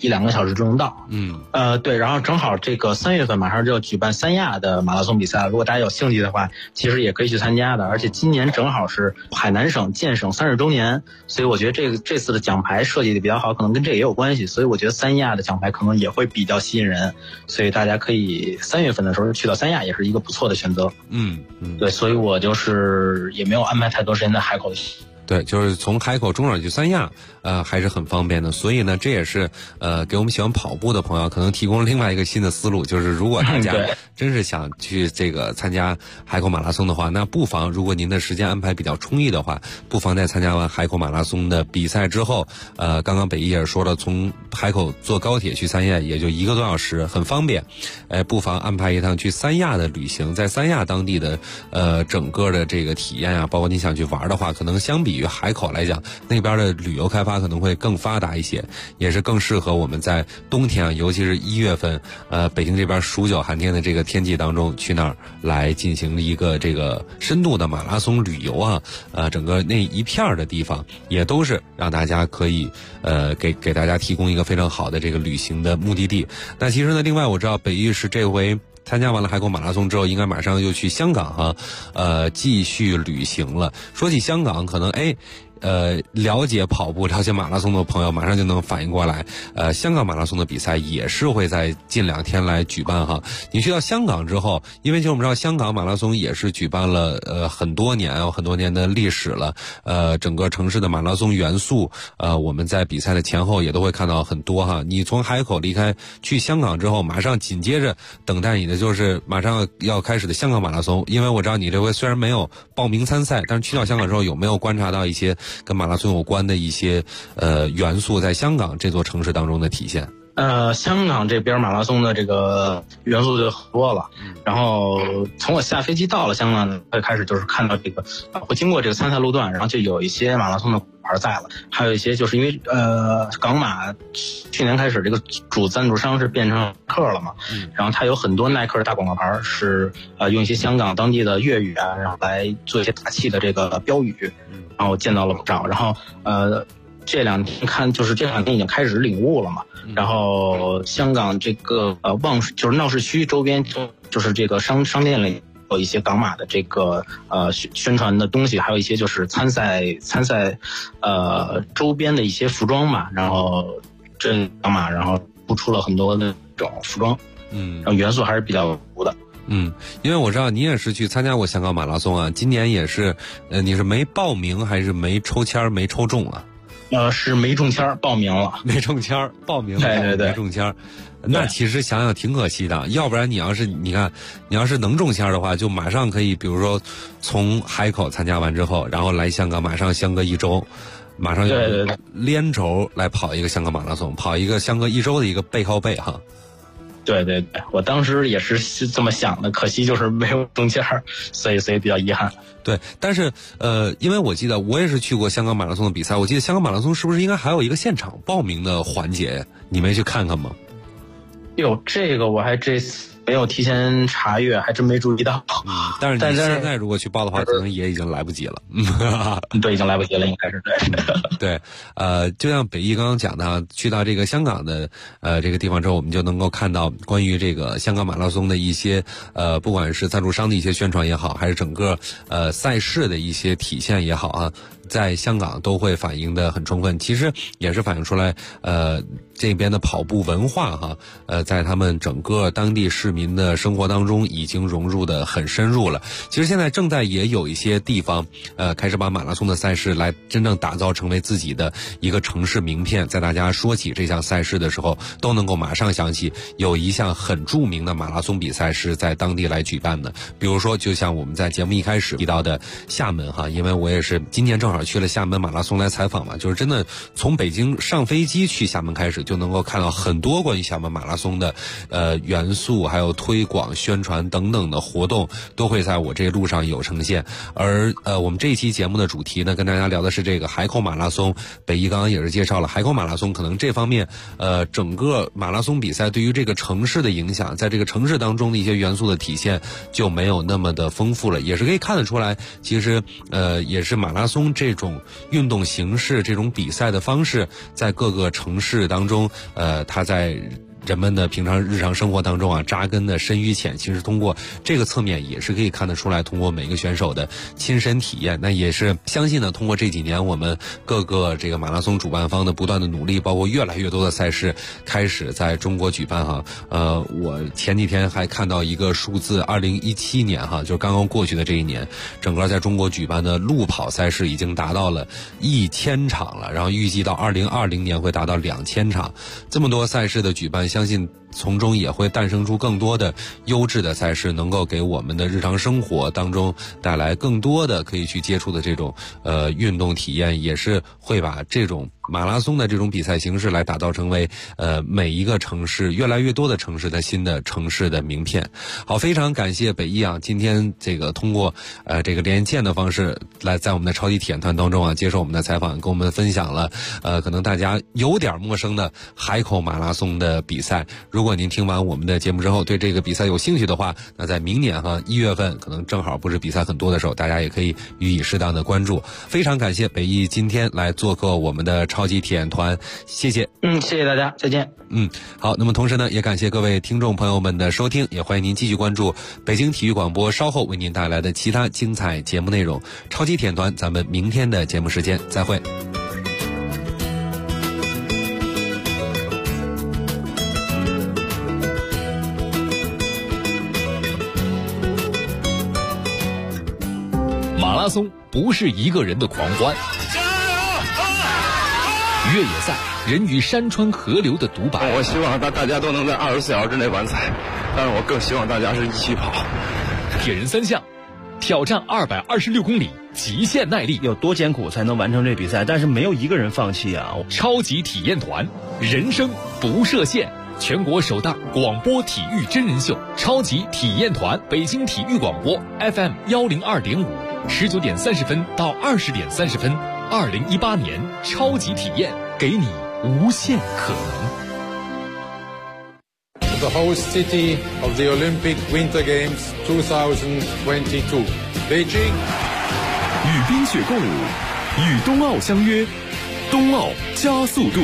1-2个小时就能到。对，然后正好这个3月份马上就要举办三亚的马拉松比赛，如果大家有兴趣的话，其实也可以去参加的。而且今年正好是海南省建省30周年，所以我觉得这次的奖牌设计的比较好，可能跟这也有关系。所以我觉得三亚的奖牌可能也会比较吸引人，所以大家可以3月份的时候去到三亚也是一个不错的选择。对，所以我就是也没有安排太多时间在海口。 对，就是从海口中转去三亚，还是很方便的。所以呢，这也是给我们喜欢跑步的朋友可能提供了另外一个新的思路，就是如果大家真是想去这个参加海口马拉松的话，那不妨如果您的时间安排比较充裕的话，不妨在参加完海口马拉松的比赛之后，刚刚北一也说了，从海口坐高铁去三亚也就1个多小时，很方便。不妨安排一趟去三亚的旅行，在三亚当地的整个的这个体验啊，包括你想去玩的话，可能相比于海口来讲，那边的旅游开发可能会更发达一些，也是更适合我们在冬天啊，尤其是1月份，北京这边数9寒天的这个天气当中，去那儿来进行一个这个深度的马拉松旅游啊，整个那一片的地方也都是让大家可以给大家提供一个非常好的这个旅行的目的地。那其实呢，另外我知道北一是这回参加完了海口马拉松之后，应该马上就去香港哈，继续旅行了。说起香港，可能了解跑步、了解马拉松的朋友马上就能反应过来，香港马拉松的比赛也是会在近2天来举办哈。你去到香港之后，因为就我们知道香港马拉松也是举办了很多年的历史了，整个城市的马拉松元素，我们在比赛的前后也都会看到很多哈。你从海口离开去香港之后，马上紧接着等待你的就是马上要开始的香港马拉松。因为我知道你这回虽然没有报名参赛，但是去到香港之后有没有观察到一些跟马拉松有关的一些元素在香港这座城市当中的体现？ 香港这边马拉松的这个元素就很多了。然后从我下飞机到了香港会开始就是看到这个会经过这个参赛路段，然后就有一些马拉松的牌在了，还有一些就是因为港马去年开始这个主赞助商是变成耐克了嘛，然后它有很多耐克的大广告牌是用一些香港当地的粤语啊，然后来做一些打气的这个标语，然后见到了不少。然后这2天看就是这2天已经开始领悟了嘛，然后香港这个就是闹市区周边就是这个商店里有一些港马的这个宣传的东西，还有一些就是参赛周边的一些服装嘛，然后这港马然后突出了很多那种服装，然后元素还是比较足的。 因为我知道你也是去参加过香港马拉松啊，今年也是你是没报名还是没抽签没抽中啊？ 是没中签报名了， 没中签报名了，对，没中签。那其实想想挺可惜的，要不然你要是能中签的话，就马上可以，比如说从海口参加完之后，然后来香港，马上相隔1周，马上就连轴来跑一个香港马拉松，跑一个相隔1周的一个背靠背哈。 对，我当时也是这么想的，可惜就是没有中签，所以比较遗憾。 对，但是因为我记得我也是去过香港马拉松的比赛，我记得香港马拉松是不是应该还有一个现场报名的环节？你没去看看吗？ 哟，这个我还这次没有提前查阅，还真没注意到。 但是你现在如果去报的话，可能也已经来不及了。 对，已经来不及了，应该是对。就像北一刚刚讲的，去到这个香港的这个地方之后，我们就能够看到关于这个香港马拉松的一些不管是赞助商的一些宣传也好，还是整个赛事的一些体现也好啊，在香港都会反映的很充分。其实也是反映出来这边的跑步文化哈，在他们整个当地市民的生活当中已经融入的很深入了。其实现在正在也有一些地方开始把马拉松的赛事来真正打造成为自己的一个城市名片，在大家说起这项赛事的时候，都能够马上想起有一项很著名的马拉松比赛是在当地来举办的。比如说就像我们在节目一开始提到的厦门哈，因为我也是今年正好去了厦门马拉松来采访嘛，就是真的从北京上飞机去厦门开始，就能够看到很多关于厦门马拉松的元素，还有推广宣传等等的活动都会在我这路上有呈现。而我们这一期节目的主题呢，跟大家聊的是这个海口马拉松。北一刚刚也是介绍了海口马拉松，可能这方面整个马拉松比赛对于这个城市的影响，在这个城市当中的一些元素的体现就没有那么的丰富了。也是可以看得出来，其实也是马拉松这这种运动形式、这种比赛的方式，在各个城市当中，它在人们的平常日常生活当中啊，扎根的深与浅，其实通过这个侧面也是可以看得出来，通过每个选手的亲身体验，那也是相信呢，通过这几年我们各个这个马拉松主办方的不断的努力，包括越来越多的赛事开始在中国举办哈。我前几天还看到一个数字，2017年哈，就是刚刚过去的这一年，整个在中国举办的路跑赛事已经达到了1000场了，然后预计到2020年会达到2000场，这么多赛事的举办，相信从中也会诞生出更多的优质的赛事，能够给我们的日常生活当中带来更多的可以去接触的这种运动体验，也是会把这种马拉松的这种比赛形式来打造成为每一个城市越来越多的城市的新的城市的名片。好，非常感谢北一啊，今天这个通过这个连线的方式来在我们的超级体验团当中啊接受我们的采访，跟我们分享了可能大家有点陌生的海口马拉松的比赛。如果您听完我们的节目之后对这个比赛有兴趣的话，那在明年1月份可能正好不是比赛很多的时候，大家也可以予以适当的关注。非常感谢北一今天来做客我们的超级体验团，谢谢。 谢谢大家，再见。 好，那么同时呢，也感谢各位听众朋友们的收听，也欢迎您继续关注北京体育广播稍后为您带来的其他精彩节目内容。超级体验团，咱们明天的节目时间再会。 马拉松不是一个人的狂欢，越野赛人与山川河流的独白。 我希望大家都能在24小时之内完赛，但是我更希望大家是一起跑。 铁人三项挑战226公里极限耐力， 有多艰苦才能完成这比赛？但是没有一个人放弃啊！ 超级体验团，人生不设限。全国首档广播体育真人秀超级体验团，北京体育广播 FM 102.5，19点30分到20点30分，2018年超级体验，给你无限可能。 The host city of the Olympic Winter Games 2022, Beijing。 与冰雪共舞，与冬奥相约，冬奥加速度。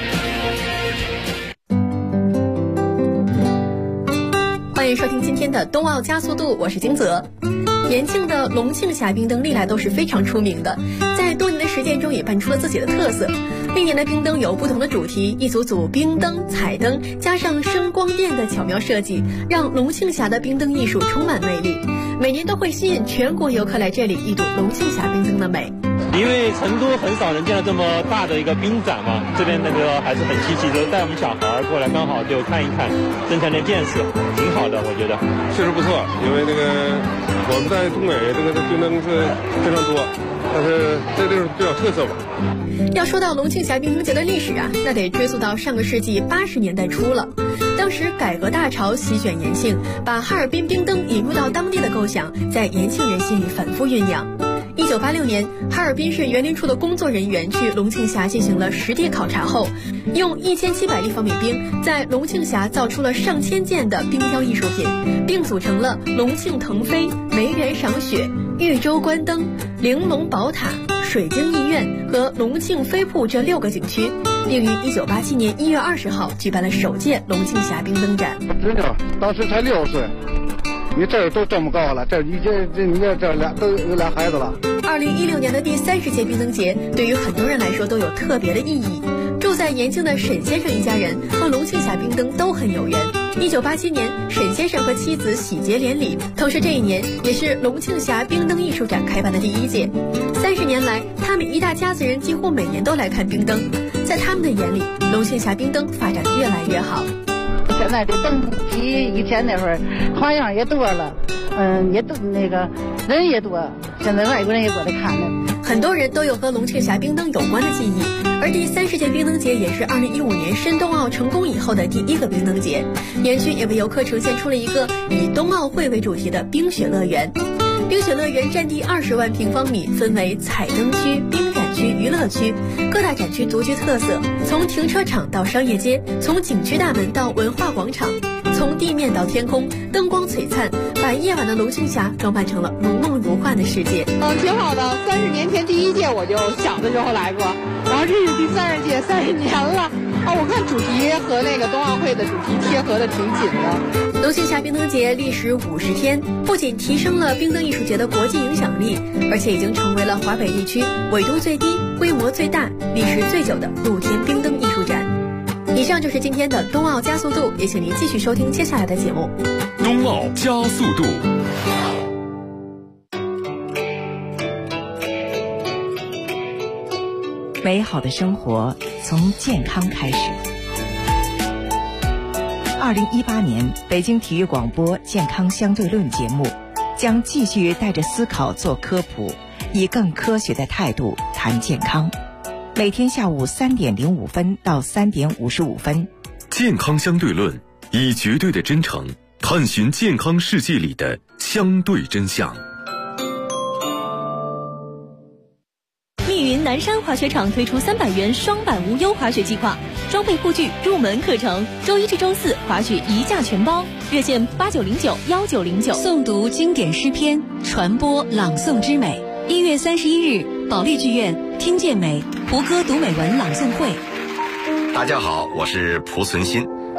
欢迎收听今天的冬奥加速度，我是金泽。延庆的龙庆峡冰灯历来都是非常出名的，在多年的实践中也扮出了自己的特色。历年的冰灯有不同的主题，一组组冰灯、彩灯加上声光电的巧妙设计，让龙庆峡的冰灯艺术充满魅力。每年都会吸引全国游客来这里一睹龙庆峡冰灯的美。 因为成都很少能见到这么大的一个冰展嘛，这边还是很积极的，带我们小孩过来，刚好就看一看增强点见识，挺好的，我觉得确实不错。因为我们在东北冰灯是非常多，但是这就是比较特色吧。 要说到龙庆峡冰灯节的历史啊，那得追溯到上个世纪80年代初了。当时改革大潮席卷延庆，把哈尔滨冰灯引入到当地的构想，在延庆人心里反复酝酿。1986年，哈尔滨市园林处的工作人员去龙庆峡进行了实地考察后，用1700立方米冰在龙庆峡造出了上千件的冰雕艺术品，并组成了龙庆腾飞、梅园赏雪、豫州观灯、玲珑宝塔、水晶艺苑和龙庆飞瀑这6个景区，并于1987年1月20号举办了首届龙庆峡冰灯展。 真的，当时才6岁。你这都这么高了，你这俩都有俩孩子了。 2016年的第30届冰灯节对于很多人来说都有特别的意义。住在延庆的沈先生一家人和龙庆峡冰灯都很有缘。1987年，沈先生和妻子喜结连理，同时这一年也是龙庆峡冰灯艺术展开办的第1届。30年来，他们一大家子人几乎每年都来看冰灯。在他们的眼里，龙庆峡冰灯发展越来越好。 现在这灯比以前那会儿花样也多了，也都人也多，现在外国人也过来看了。 很多人都有和龙庆峡冰灯有关的记忆，而第30届冰灯节也是2015年申冬奥成功以后的第1个冰灯节。园区也为游客呈现出了一个以冬奥会为主题的冰雪乐园。冰雪乐园占地20万平方米，分为彩灯区、冰展区、娱乐区，各大展区独具特色，从停车场到商业街，从景区大门到文化广场。 从地面到天空，灯光璀璨，把夜晚的龙庆峡装扮成了如梦如幻的世界。 挺好的。30年前第1届我就小的时候来过，然后这是第30届，30年了。我看主题和那个冬奥会的主题贴合的挺紧的。 龙庆峡冰灯节历时50天，不仅提升了冰灯艺术节的国际影响力，而且已经成为了华北地区纬度最低、规模最大、历时最久的露天冰灯艺术展。以上就是今天的冬奥加速度，也请您继续收听接下来的节目。 冬奥加速度。 美好的生活从健康开始。2018年北京体育广播健康相对论节目将继续带着思考做科普，以更科学的态度谈健康。每天下午3点05分到3点55分。 健康相对论，以绝对的真诚探寻健康世界里的相对真相。 密云南山滑雪场推出300元双板无忧滑雪计划，装备护具入门课程，周1至周4滑雪1价全包，热线89091909。 诵读经典诗篇，传播朗诵之美。1月31日，保利剧院听见美胡歌读美文朗诵会。 大家好，我是蒲存昕。